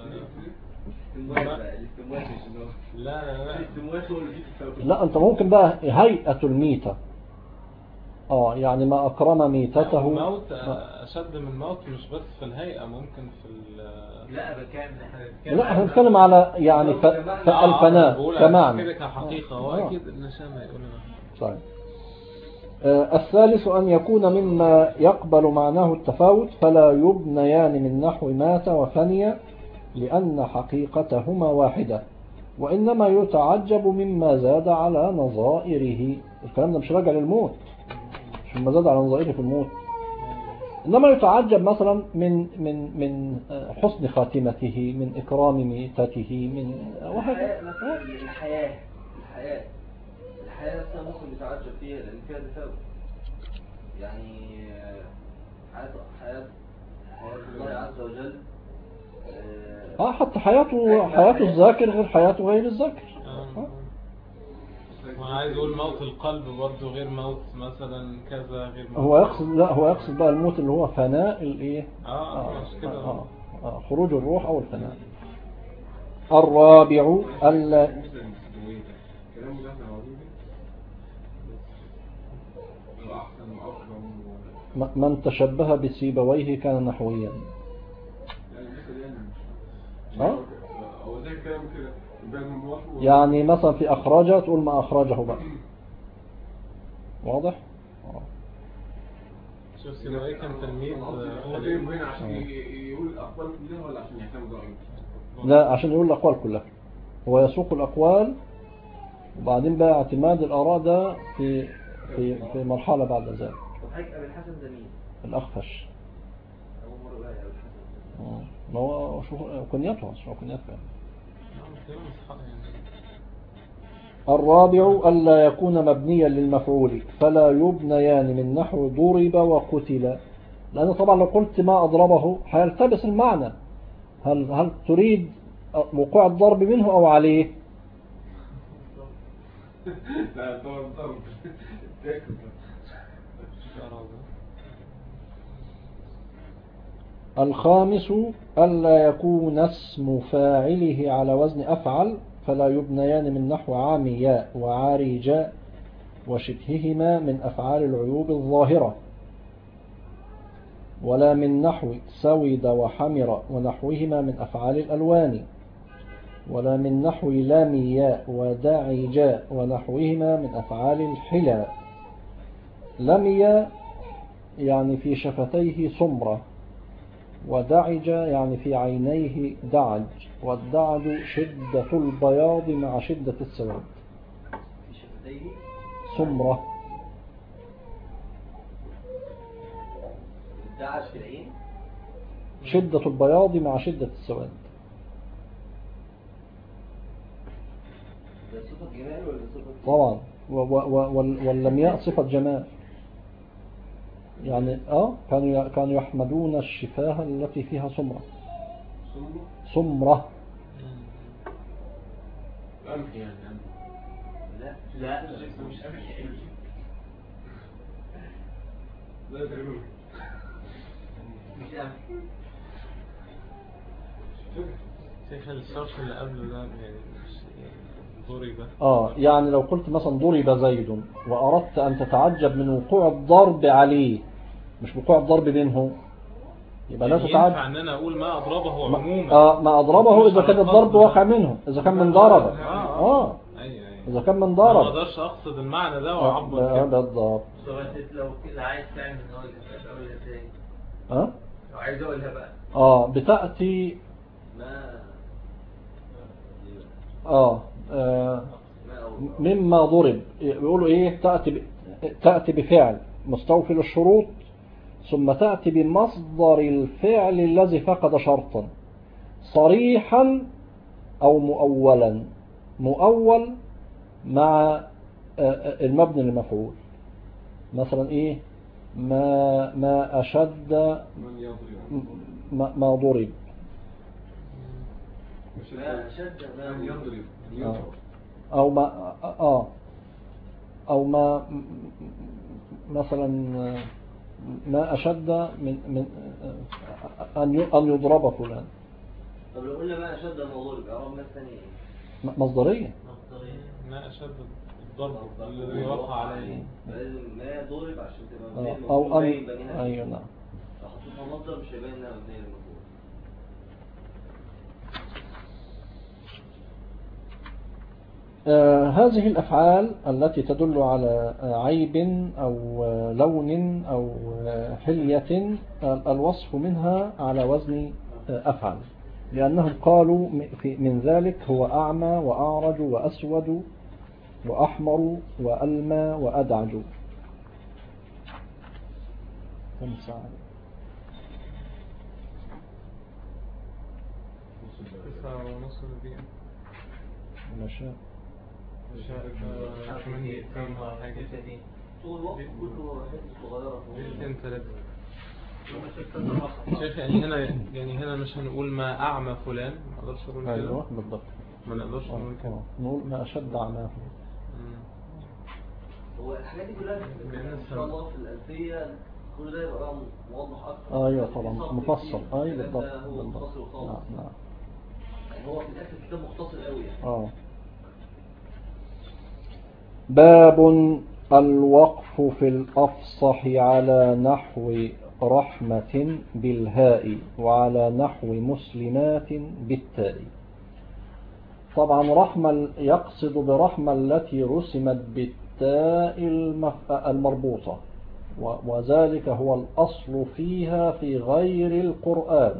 الاستموات مش الموت. لا الاستموات هو اللي فيه التفاوت. لا، أنت ممكن بقى هيئة الميتة، يعني ما أكرم ميتته. الموت أشد من الموت مش بس في الهيئة، ممكن في لا بكام لا، احنا بنتكلم على يعني الفناء كمعنى كده كحقيقة. هو أكيد النشامة يقول لنا. صحيح. الثالث أن يكون مما يقبل معناه التفاوت، فلا يبنيان من نحو مات وفني لأن حقيقتهما واحدة، وإنما يتعجب مما زاد على نظائره. الكلام ده مش راجع للموت، مش مما زاد على نظائره في الموت، إنما يتعجب مثلا من حسن خاتمته، من إكرام ميتته، من وهكذا. الحياة نفسها ممكن يتعجب فيها لأن فيها تفاوت. يعني حياة الله عز وجل. حتى حياة الذاكر غير حياة غير الذاكر. وأنا عايز أقول موت القلب برضه غير موت مثلا كذا، غير موت هو يقصد بقى الموت اللي هو فناء الايه. مش كده. خروج الروح أو الفناء. الرابع من تشبه بسيبويه كان نحويا. يعني مثلا في أخرجه تقول ما أخرجه بقى. واضح؟ شوف سيبويه كان تلميذ. هو جايب هنا عشان يقول الأقوال كلها ولا عشان يعتمد رأيه؟ لا، عشان يقول الأقوال كلها. هو يسوق الأقوال وبعدين بقى اعتماد الآراء ده في مرحلة بعد ذلك. وحاجة أبي الحسن ده مين؟ الأخفش. أول مرة بقى أبي الحسن. ما هو كنيته، شو كنيته. الرابع ألا يكون مبنيا للمفعول، فلا يبنيان من نحو ضرب وقتل، لأن طبعا لو قلت ما أضربه هيلتبس المعنى. هل تريد وقوع الضرب منه أو عليه؟ لا ضرب. الخامس ألا يكون اسم فاعله على وزن أفعل، فلا يبنيان من نحو عامياء وعارجاء وشبههما من أفعال العيوب الظاهرة، ولا من نحو سود وحمر ونحوهما من أفعال الألوان، ولا من نحو لامياء وداعجاء ونحوهما من أفعال الحلا. لامياء يعني في شفتيه سمرة، ودعج يعني في عينيه دعج، والدعج شدة البياض مع شدة السواد. في شفتيه سمرة. الدعج في العين. شدة البياض مع شدة السواد. ده صفة جمال ولا صفة؟ طبعا. واللمياء صفة جمال. يعني كانوا يحمدون الشفاه التي فيها سمرة. سمرة. أنف يعني. لا مش أنف. لا تقريبا. مش أنف. شيخ الشرح اللي قبله ده يعني ضرب. يعني لو قلت مثلا ضرب زيد وأردت أن تتعجب من وقوع الضرب عليه مش وقوع الضرب منه، يبقى لا تتعجب. ينفع ان انا اقول ما اضربه عموما. ما اضربه اذا كان الضرب واقع منه، اذا كان من ضرب. اذا كان من ضرب ما اقدرش اقصد المعنى ده واعبر كده. بالضبط. لو عايز تعمل اقولها ازاي؟ لو عايز اقولها بقى بتأتي مما ضرب. بيقولوا ايه؟ تأتي بفعل مستوفي للشروط ثم تأتي بمصدر الفعل الذي فقد شرطا صريحا أو مؤولا. مؤول مع المبني للمفعول، مثلا إيه؟ ما أشد من يضرب ما ضرب. ما أشد ما من يضرب أو ما أو ما مثلا ما أشد من أن يضرب فلان. طب لو قلنا ما أشد ما ضرب إعراب ما الثانية مصدرية. ما أشد الضرب الذي وقع عليه. لازم ما ضرب عشان تبقى مبنية أو للمفعول أن باين بنيها. أيوة نعم. لو حطيتها مصدر مش هيبان إنها مبنية للمفعول. هذه الأفعال التي تدل على عيب أو لون أو حلية الوصف منها على وزن أفعل، لأنهم قالوا من ذلك هو أعمى وأعرج وأسود وأحمر وألمى وأدعج. كم ساعة؟ 9:30 دقيقة. مشاء 8 دقيقتين ولا حاجة. طول الوقت كله حتة صغيرة. دقيقتين 3. شايف يعني هنا مش هنقول ما أعمى فلان، ما نقدرش نقول كده. أيوة بالضبط. ما نقدرش نقول كده. نقول ما أشد عماه. هو الحاجات دي كلها إن شاء الله في الألفية كل ده يبقى موضح أكتر. أيوة طبعا مفصل. أيوة بالضبط. هو مختصر وخالص. نعم. يعني هو في الآخر كتاب مختصر قوي يعني. باب الوقف في الأفصح على نحو رحمة بالهاء وعلى نحو مسلمات بالتاء. طبعا رحمة يقصد برحمة التي رسمت بالتاء المربوطة، وذلك هو الأصل فيها في غير القرآن.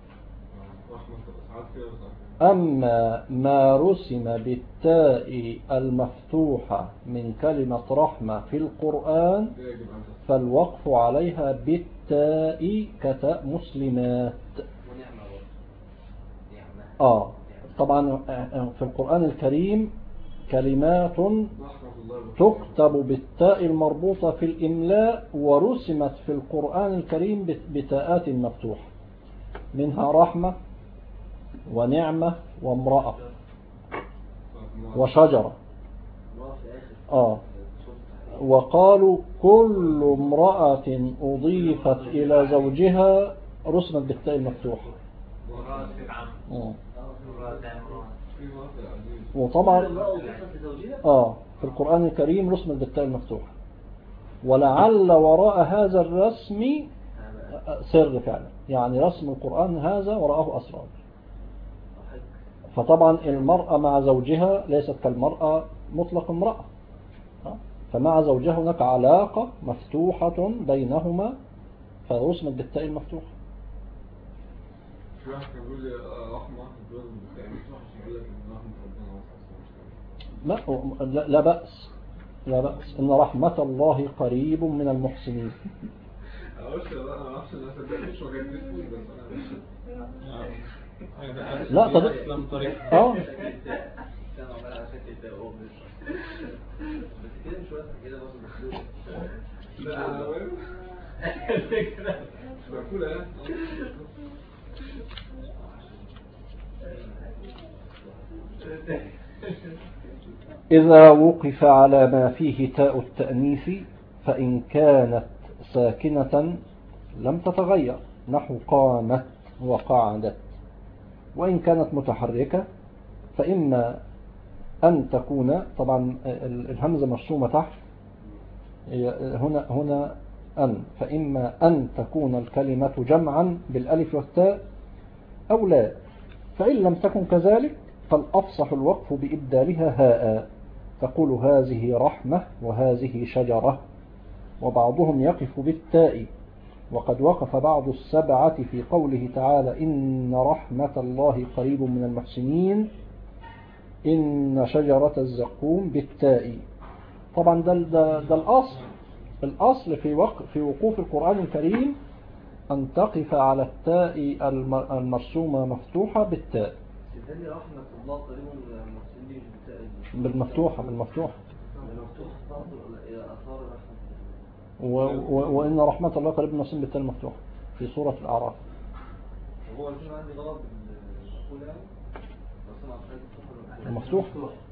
أما ما رسم بالتاء المفتوحة من كلمة رحمة في القرآن فالوقف عليها بالتاء كتاء مسلمات. طبعا في القرآن الكريم كلمات تكتب بالتاء المربوطة في الإملاء ورسمت في القرآن الكريم بتاءات مفتوحة، منها رحمة ونعمة وامرأة وشجرة. وقالوا كل امرأة أضيفت إلى زوجها رسمت بالتاء المفتوحة. وطبعا في القرآن الكريم رسمت بالتاء المفتوحة، ولعل وراء هذا الرسم سر فعلا، يعني رسم القرآن هذا وراءه أسرار. فطبعا المرأة مع زوجها ليست كالمرأة مطلق امرأة، فمع زوجها هناك علاقة مفتوحة بينهما فرسمت بالتاء المفتوحة. في واحد كان بيقول لي رحمة يقول لك إن رحمة ربنا لا بأس، لا بأس، إن رحمة الله قريب من المحسنين. أنا ما أعرفش الناس مش وجدتني بس أنا لا طريق بس كده مش واسع كده برضه. لا أنا مش مقفولة يعني. إذا وقف على ما فيه تاء التأنيث فإن كانت ساكنة لم تتغير، نحو قامت وقعدت. وإن كانت متحركة فإما أن تكون، طبعا الهمزة مرسومة تحت هنا أن، فإما أن تكون الكلمة جمعا بالألف والتاء أو لا، فإن لم تكن كذلك فالأفصح الوقف بإبدالها هاء، تقول هذه رحمة وهذه شجرة. وبعضهم يقف بالتاء، وقد وقف بعض السبعة في قوله تعالى إن رحمة الله قريب من المحسنين إن شجرة الزقوم بالتاء. طبعا ده الأصل، الأصل في وقوف القرآن الكريم أن تقف على التاء المرسومة مفتوحة بالتاء. سيداني رحمة الله تقريبا المرسوم دي مش بالتاء دي. بالمفتوحة المفتوحة بعض إلى آثار رحمة وإن رحمة الله قريب مرسوم بالتاء المفتوحة في سورة الأعراف. هو الفيلم عندي غلط بالمقولة يعني بس أنا عارف المفتوح.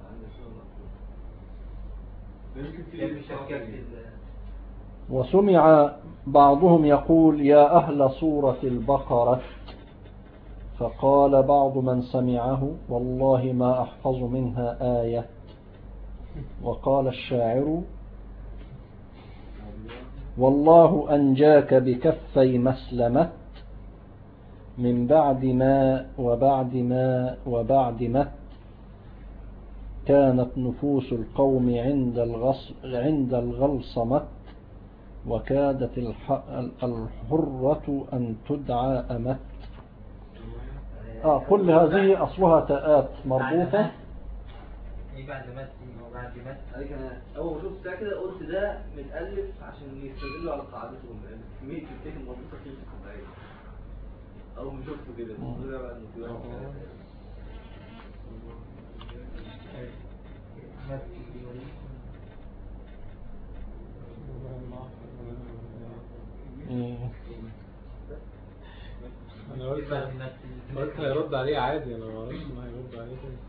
وسمع بعضهم يقول يا أهل سورة البقرة، فقال بعض من سمعه والله ما أحفظ منها آية. وقال الشاعر والله أنجاك بكفي مسلمة من بعد ما وبعد ما وبعد ما كانت نفوس القوم عند الغلصمة وكادت الحرة أن تدعى أمت. كل هذه أصلها تاءات مربوطة. بعد مات وبعد مات أنا أول ما شفت كده قلت ده متألف عشان يستدلوا على قاعدتهم كمية الكتاب المربوطة فيه في القرآن. أول ما شفته كده طلع بقى إنه في انا قلت هيرد عليه عادي، انا ما اعرفش ما هيرد عليه تاني.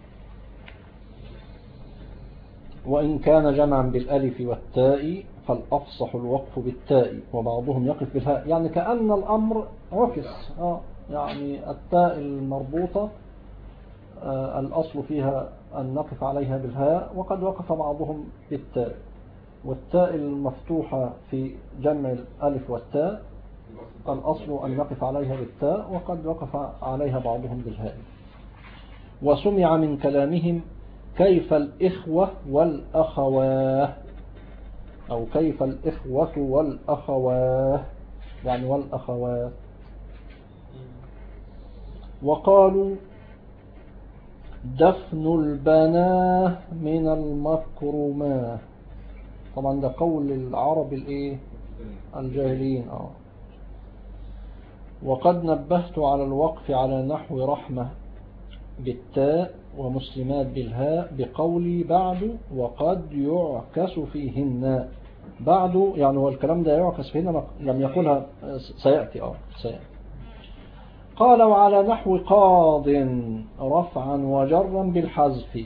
وإن كان جمعا بالألف والتاء فالأفصح الوقف بالتاء وبعضهم يقف بالهاء، يعني كأن الأمر عكس. يعني التاء المربوطة الأصل فيها أن نقف عليها بالهاء، وقد وقف بعضهم بالتاء. والتاء المفتوحة في جمع الألف والتاء الأصل أن نقف عليها بالتاء، وقد وقف عليها بعضهم بالهاء. وسمع من كلامهم كيف الإخوة والأخواه، أو كيف الإخوة والأخواه، يعني والأخوات. وقالوا دفن البناه من المكرمات. طبعا ده قول العرب الجاهلين. وقد نبهت على الوقف على نحو رحمة بالتاء ومسلمات بالهاء بقولي بعد وقد يعكس فيهن. بعد يعني هو الكلام ده يعكس فيهن لم يقولها، سيأتي. قال وعلى نحو قاض رفعا وجرا بالحذف.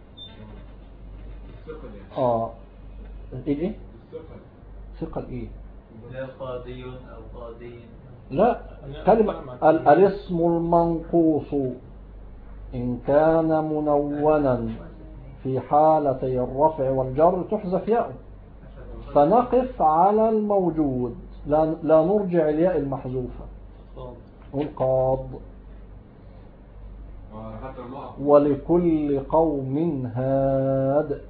ايه ثقل ايه؟ لا قاضي أو قاضي. لا، كلمة الاسم المنقوص إن كان منونا في حالتي الرفع والجر تحذف ياء، فنقف على الموجود، لا نرجع الياء المحذوفة. والقاض ولكل قوم هاد.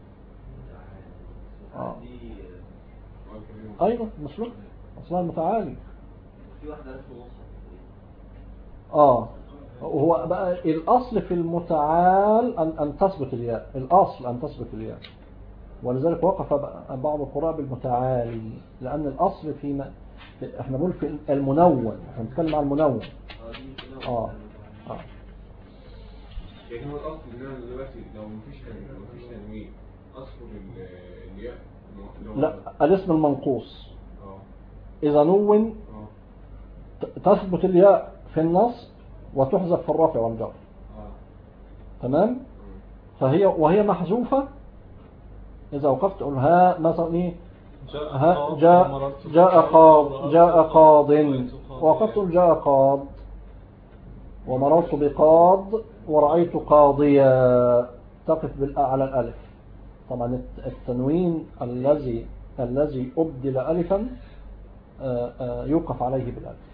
أيضا مسلوك أصلا متعالي. في واحدة اسمه هو بقى الأصل في المتعال أن تثبت الياء، الأصل أن تثبت الياء، ولذلك وقف بعض القراء بالمتعالي، لأن الأصل احنا بنقول في المنون، احنا بنتكلم عن المنون. يعني هو الأصل إن أنا دلوقتي لو مفيش تنوين أصل الياء. لا، الاسم المنقوص إذا نون تثبت الياء في النص وتحذف في الرفع والجر. تمام. وهي محذوفة إذا وقفت تقول ها مثلا ايه، جاء قاض، وقفت جاء قاض، ومررت بقاض ورأيت قاضيا، تقف بالأعلى الألف. طبعا التنوين الذي أبدل ألفا يوقف عليه بالألف.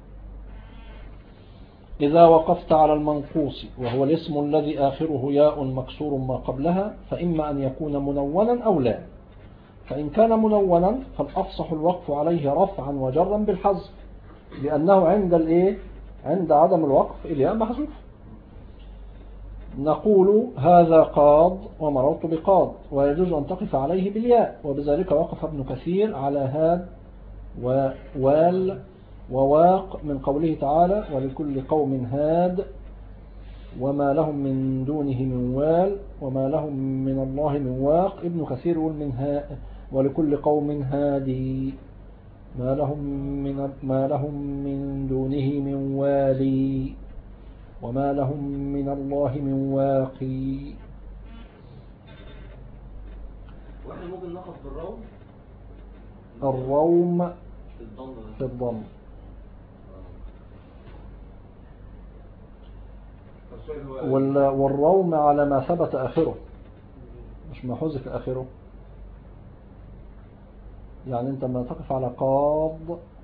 إذا وقفت على المنقوص وهو الاسم الذي آخره ياء مكسور ما قبلها فإما أن يكون منونا أو لا. فإن كان منونا فالأفصح الوقف عليه رفعا وجرا بالحذف، لأنه عند عند عدم الوقف الياء محذوف. نقول هذا قاض ومررت بقاض، ويجوز أن تقف عليه بالياء، وبذلك وقف ابن كثير على هاد ووال وواق من قوله تعالى ولكل قوم هاد وما لهم من دونه من وال وما لهم من الله من واق. ابن كثير يقول ولكل قوم هادي ما لهم من دونه من والي وما لهم من الله من واقي. واحنا ممكن ناخد بالروم الروم في الضم. والروم على ما ثبت آخره مش ما حذف آخره. يعني انت ما تقف على قاض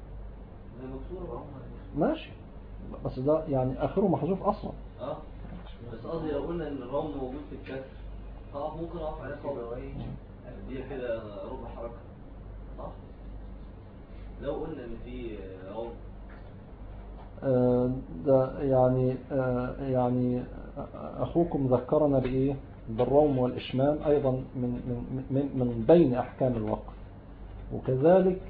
ماشي، بس ده يعني آخره محذوف أصلا. بس قصدي لو قلنا ان الروم موجود في الكسر ممكن اقف عليه قاضي دي كده ربع حركة صح؟ لو قلنا ان في روم ده يعني أخوكم ذكرنا بإيه بالروم والإشمام أيضا من بين أحكام الوقف. وكذلك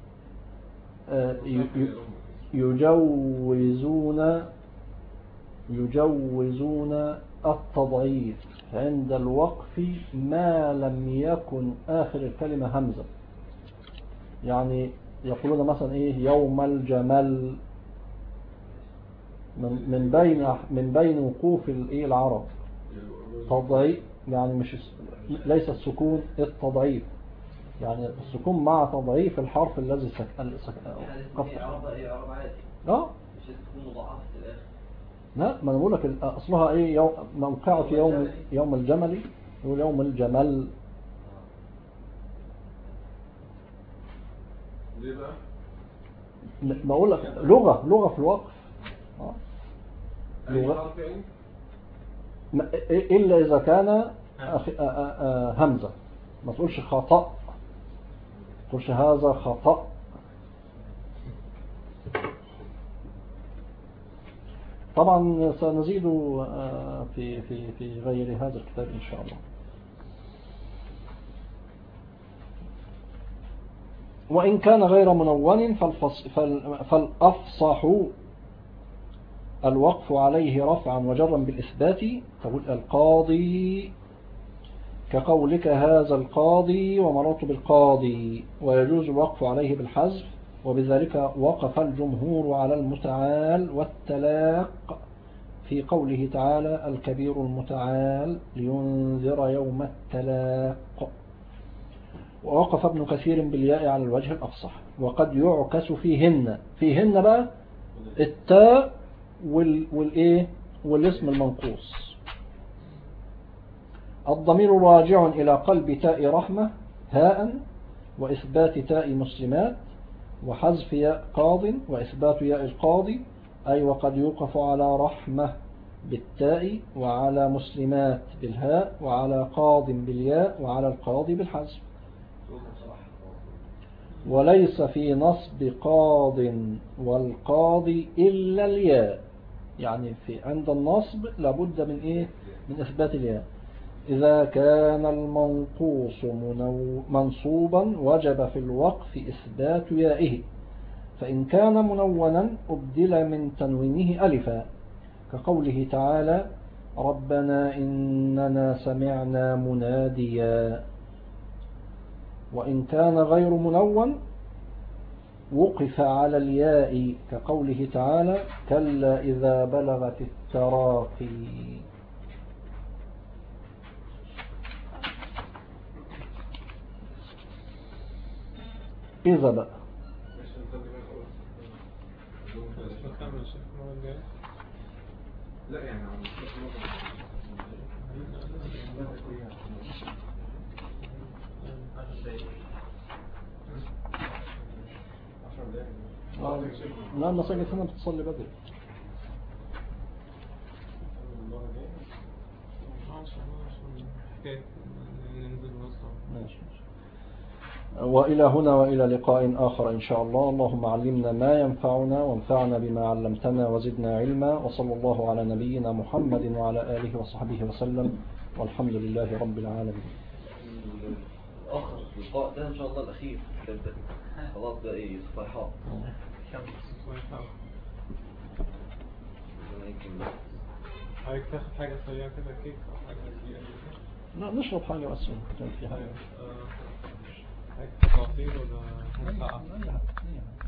يجوزون التضعيف عند الوقف ما لم يكن آخر الكلمة همزة. يعني يقولون مثلا إيه يوم الجمل من بين وقوف العرب تضعيف، يعني مش ليس السكون التضعيف، يعني السكون مع تضعيف الحرف الذي مش تكون مضاعفة في الآخر. لا ما انا بقول لك اصلها ايه موقعة يوم الجمل يقول يوم الجمل. ليه بقى؟ بقول لك لغة في الوقف لغة إلا إذا كان همزة. ما تقولش خطأ، ما تقولش هذا خطأ. طبعا سنزيد في غير هذا الكتاب إن شاء الله. وإن كان غير منون فالأفصح الوقف عليه رفعا وجرا بالإثبات. تقول القاضي كقولك هذا القاضي ومررت بالقاضي. ويجوز الوقف عليه بالحذف، وبذلك وقف الجمهور على المتعال والتلاق في قوله تعالى الكبير المتعال لينذر يوم التلاق. ووقف ابن كثير بالياء على الوجه الأفصح. وقد يعكس فيهن بقى التاء والاسم المنقوص. الضمير راجع إلى قلب تاء رحمة هاء وإثبات تاء مسلمات وحذف ياء قاض وإثبات ياء القاضي. أي وقد يوقف على رحمة بالتاء وعلى مسلمات بالهاء وعلى قاض بالياء وعلى القاضي بالحذف. وليس في نصب قاض والقاضي إلا الياء. يعني عند النصب لابد من إثبات الياء. إذا كان المنقوص منصوبا وجب في الوقف إثبات يائه. فإن كان منونا أبدل من تنوينه ألفا كقوله تعالى ربنا إننا سمعنا مناديا. وإن كان غير منون وقف على الياء كقوله تعالى كلا إذا بلغت التراقي. إذا بقى لا يعني لا المساجد هنا بتصلي بدري. ماشي. وإلى هنا وإلى لقاء آخر إن شاء الله. اللهم علمنا ما ينفعنا وانفعنا بما علمتنا وزدنا علما، وصلى الله على نبينا محمد وعلى آله وصحبه وسلم، والحمد لله رب العالمين. آخر لقاء ده إن شاء الله الأخير تبدأ خلاص بقى إيه صفيحات. عايز تاخد حاجة سريعة كده، كيك أو حاجة كبيرة؟ لا نشرب حاجة بس كان في حاجة. عايز تفاصيل ولا ساعة؟